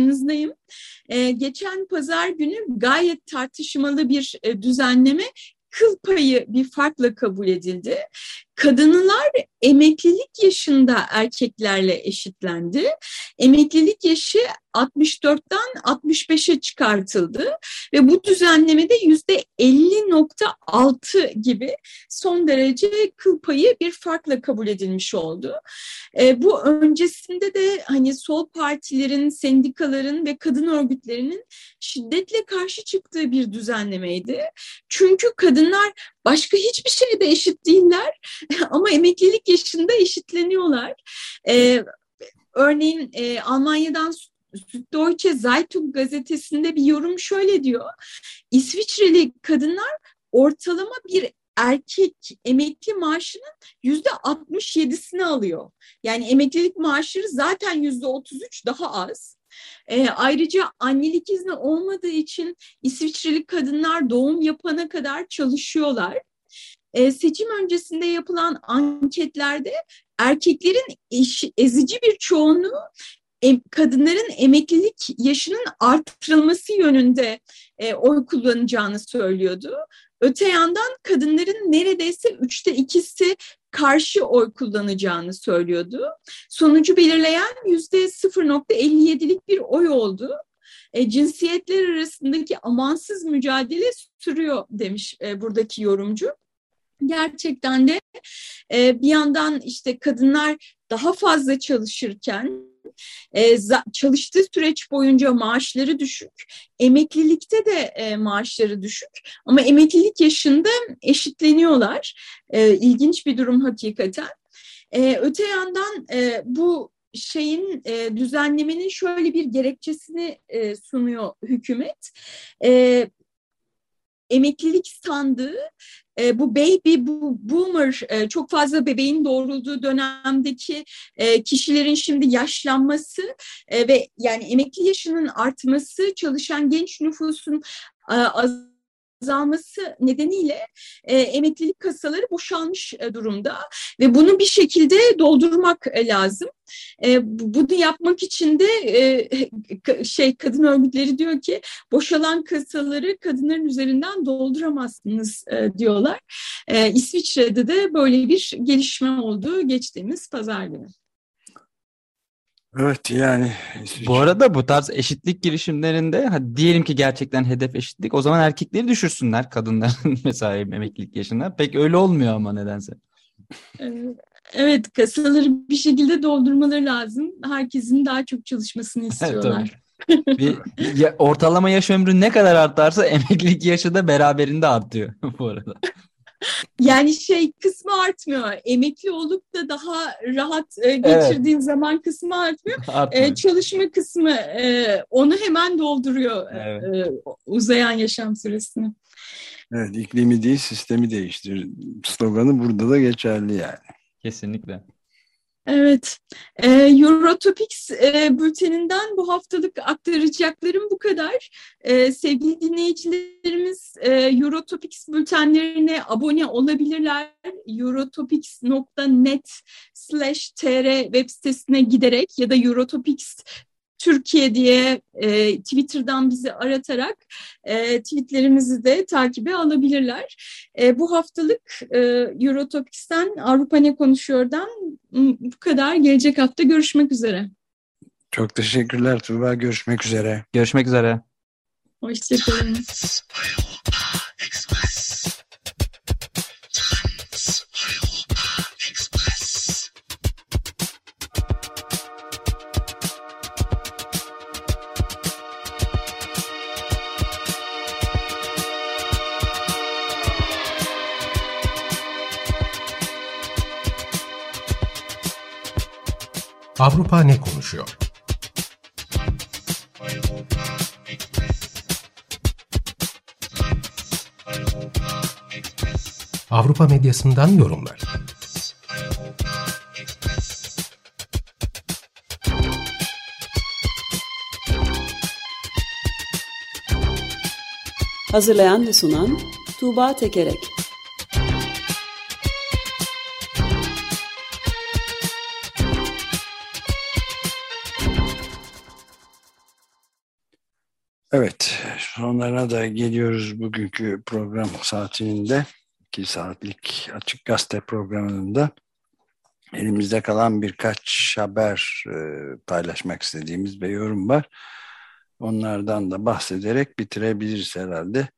karşınızdayım. Geçen pazar günü gayet tartışmalı bir düzenleme kıl payı bir farkla kabul edildi. Kadınlar emeklilik yaşında erkeklerle eşitlendi. Emeklilik yaşı 64'ten 65'e çıkartıldı ve bu düzenlemede %50.6 gibi son derece kıl payı bir farkla kabul edilmiş oldu. Bu öncesinde de hani sol partilerin, sendikaların ve kadın örgütlerinin şiddetle karşı çıktığı bir düzenlemeydi. Çünkü kadınlar başka hiçbir şeyde eşit değiller ama emeklilik yaşında eşitleniyorlar. Örneğin Almanya'dan Süddeutsche Zeitung gazetesinde bir yorum şöyle diyor. İsviçreli kadınlar ortalama bir erkek emekli maaşının %67'sini alıyor. Yani emeklilik maaşları zaten %33 daha az. Ayrıca annelik izni olmadığı için İsviçreli kadınlar doğum yapana kadar çalışıyorlar. Seçim öncesinde yapılan anketlerde erkeklerin ezici bir çoğunluğu kadınların emeklilik yaşının artırılması yönünde oy kullanacağını söylüyordu. Öte yandan kadınların neredeyse 2/3 karşı oy kullanacağını söylüyordu. Sonucu belirleyen %0.57'lik bir oy oldu. Cinsiyetler arasındaki amansız mücadele sürüyor demiş buradaki yorumcu. Gerçekten de bir yandan işte kadınlar daha fazla çalışırken çalıştığı süreç boyunca maaşları düşük, emeklilikte de maaşları düşük ama emeklilik yaşında eşitleniyorlar. İlginç bir durum hakikaten. Öte yandan bu düzenlemenin şöyle bir gerekçesini sunuyor hükümet. Emeklilik sandığı bu baby boomer çok fazla bebeğin doğrulduğu dönemdeki kişilerin şimdi yaşlanması ve yani emekli yaşının artması, çalışan genç nüfusun azalması nedeniyle emeklilik kasaları boşalmış durumda ve bunu bir şekilde doldurmak lazım. Bunu yapmak için de kadın örgütleri diyor ki boşalan kasaları kadınların üzerinden dolduramazsınız diyorlar. İsviçre'de de böyle bir gelişme oldu geçtiğimiz pazar günü. Evet yani. Bu arada bu tarz eşitlik girişimlerinde diyelim ki gerçekten hedef eşitlik, o zaman erkekleri düşürsünler kadınların mesela emeklilik yaşına. Pek öyle olmuyor ama nedense. Evet, kasaları bir şekilde doldurmaları lazım. Herkesin daha çok çalışmasını istiyorlar. Ortalama yaş ömrü ne kadar artarsa emeklilik yaşı da beraberinde artıyor bu arada. Yani kısmı artmıyor. Emekli olup da daha rahat geçirdiğin zaman kısmı artmıyor. Çalışma kısmı onu hemen dolduruyor uzayan yaşam süresini. Evet, iklimi değil sistemi değiştir. Sloganı burada da geçerli yani. Kesinlikle. Evet. Eurotopics bülteninden bu haftalık aktaracaklarım bu kadar. Sevgili dinleyicilerimiz Eurotopics bültenlerine abone olabilirler. eurotopics.net/tr web sitesine giderek ya da Eurotopics Türkiye diye Twitter'dan bizi aratarak tweetlerimizi de takibe alabilirler. Bu haftalık Eurotopics'ten Avrupa Ne Konuşuyor'dan bu kadar. Gelecek hafta görüşmek üzere. Çok teşekkürler Tuğba. Görüşmek üzere. Görüşmek üzere. Hoşçakalın. Avrupa Ne Konuşuyor? Avrupa medyasından yorumlar. Hazırlayan ve sunan Tuğba Tekerek. Evet, sonlarına da geliyoruz bugünkü program saatinin de. 2 saatlik Açık Gazete programının da elimizde kalan birkaç haber paylaşmak istediğimiz bir yorum var. Onlardan da bahsederek bitirebiliriz herhalde.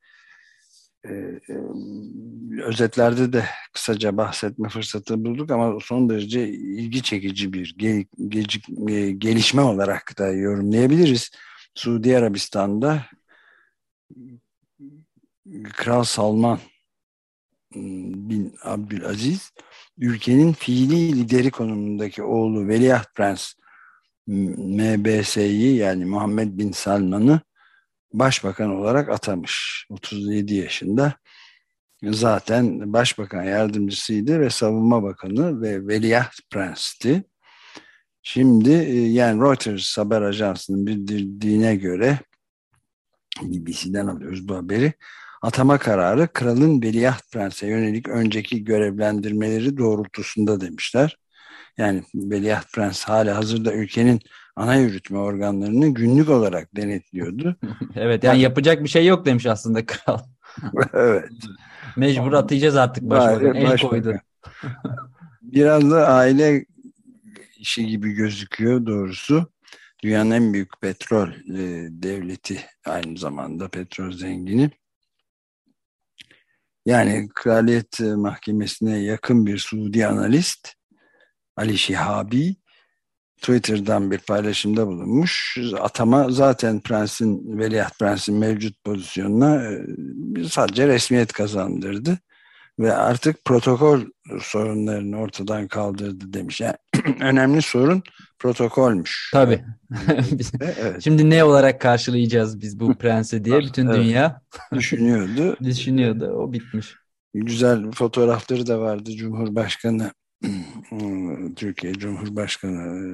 Özetlerde de kısaca bahsetme fırsatı bulduk ama son derece ilgi çekici bir gelişme olarak da yorumlayabiliriz. Suudi Arabistan'da Kral Salman bin Abdülaziz ülkenin fiili lideri konumundaki oğlu Veliaht Prens MBS'yi yani Muhammed bin Salman'ı başbakan olarak atamış. 37 yaşında. Zaten başbakan yardımcısıydı ve savunma bakanı ve Veliaht Prens'ti. Şimdi yani Reuters haber ajansının bildirdiğine göre BBC'den alıyoruz bu haberi. Atama kararı kralın Veliaht Prens'e yönelik önceki görevlendirmeleri doğrultusunda demişler. Yani Veliaht Prens hala hazırda ülkenin ana yürütme organlarını günlük olarak denetliyordu. Evet yani yapacak bir şey yok demiş aslında kral. Evet. Mecbur atayacağız artık başbakan. El koydu. Biraz da aile işi gibi gözüküyor doğrusu. Dünyanın en büyük petrol devleti, aynı zamanda petrol zengini. Yani Kraliyet Mahkemesi'ne yakın bir Suudi analist Ali Şihabi Twitter'dan bir paylaşımda bulunmuş. Atama zaten Veliaht Prens'in mevcut pozisyonuna sadece resmiyet kazandırdı ve artık protokol sorunlarını ortadan kaldırdı demiş. Yani önemli sorun protokolmüş. Tabii. Evet. Şimdi ne olarak karşılayacağız biz bu prensi diye bütün dünya düşünüyordu. O bitmiş. Güzel fotoğrafları da vardı. Cumhurbaşkanı Türkiye Cumhurbaşkanı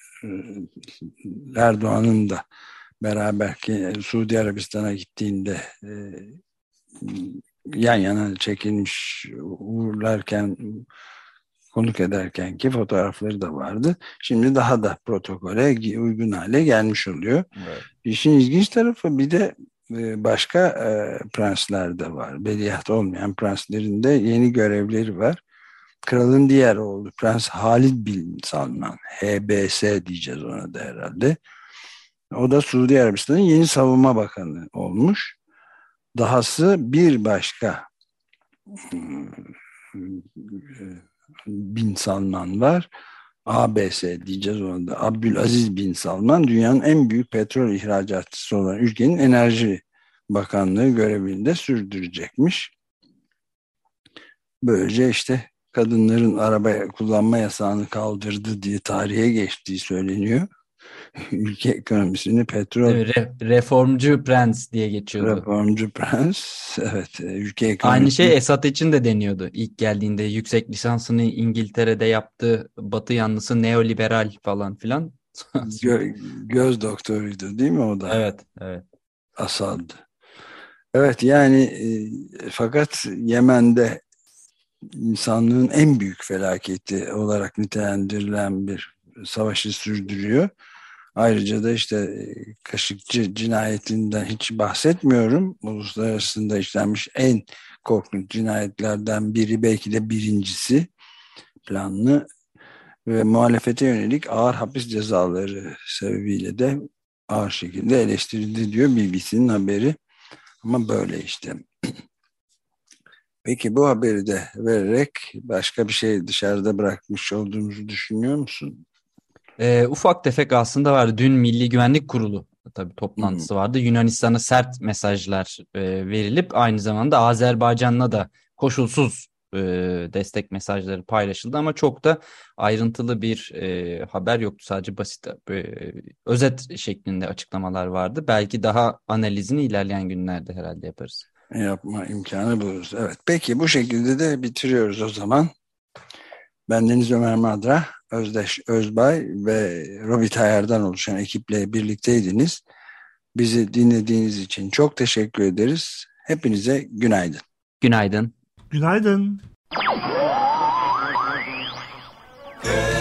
Erdoğan'ın da beraber Suudi Arabistan'a gittiğinde yan yana çekilmiş, uğurlarken, konuk ederken ki fotoğrafları da vardı. Şimdi daha da protokole uygun hale gelmiş oluyor. Evet. İşin ilginç tarafı bir de başka prensler de var. Veliaht olmayan prenslerin de yeni görevleri var. Kralın diğer oğlu Prens Halid bin Salman, HBS diyeceğiz ona da herhalde. O da Suudi Arabistan'ın yeni savunma bakanı olmuş. Dahası bir başka bin Salman var. ABS diyeceğiz ona da. Abdülaziz bin Salman dünyanın en büyük petrol ihracatçısı olan ülkenin enerji bakanlığı görevini de sürdürecekmiş. Böylece işte kadınların araba kullanma yasağını kaldırdı diye tarihe geçtiği söyleniyor. Ülke ekonomisini petrol... Reformcu prens diye geçiyordu. Reformcu prens, evet. Ülke ekonomisini... Aynı şey Esad için de deniyordu. İlk geldiğinde yüksek lisansını İngiltere'de yaptı. Batı yanlısı neoliberal falan filan. Göz doktoruydu değil mi o da? Evet. Asad. Evet yani fakat Yemen'de insanlığın en büyük felaketi olarak nitelendirilen bir savaşı sürdürüyor. Ayrıca da işte Kaşıkçı cinayetinden hiç bahsetmiyorum. Uluslararasında işlenmiş en korkunç cinayetlerden biri, belki de birincisi, planlı ve muhalefete yönelik ağır hapis cezaları sebebiyle de ağır şekilde eleştirildi diyor BBC'nin haberi. Ama böyle işte. Peki bu haberi de vererek başka bir şey dışarıda bırakmış olduğumuzu düşünüyor musun? Ufak tefek aslında vardı. Dün Milli Güvenlik Kurulu tabii toplantısı vardı. Yunanistan'a sert mesajlar verilip aynı zamanda Azerbaycan'la da koşulsuz destek mesajları paylaşıldı ama çok da ayrıntılı bir haber yoktu. Sadece basit özet şeklinde açıklamalar vardı. Belki daha analizini ilerleyen günlerde herhalde yaparız. Yapma imkanı buluruz. Evet. Peki bu şekilde de bitiriyoruz o zaman. Bendeniz Ömer Madra, Özdeş Özbay ve Robi Tayar'dan oluşan ekiple birlikteydiniz. Bizi dinlediğiniz için çok teşekkür ederiz. Hepinize günaydın. Günaydın. Günaydın.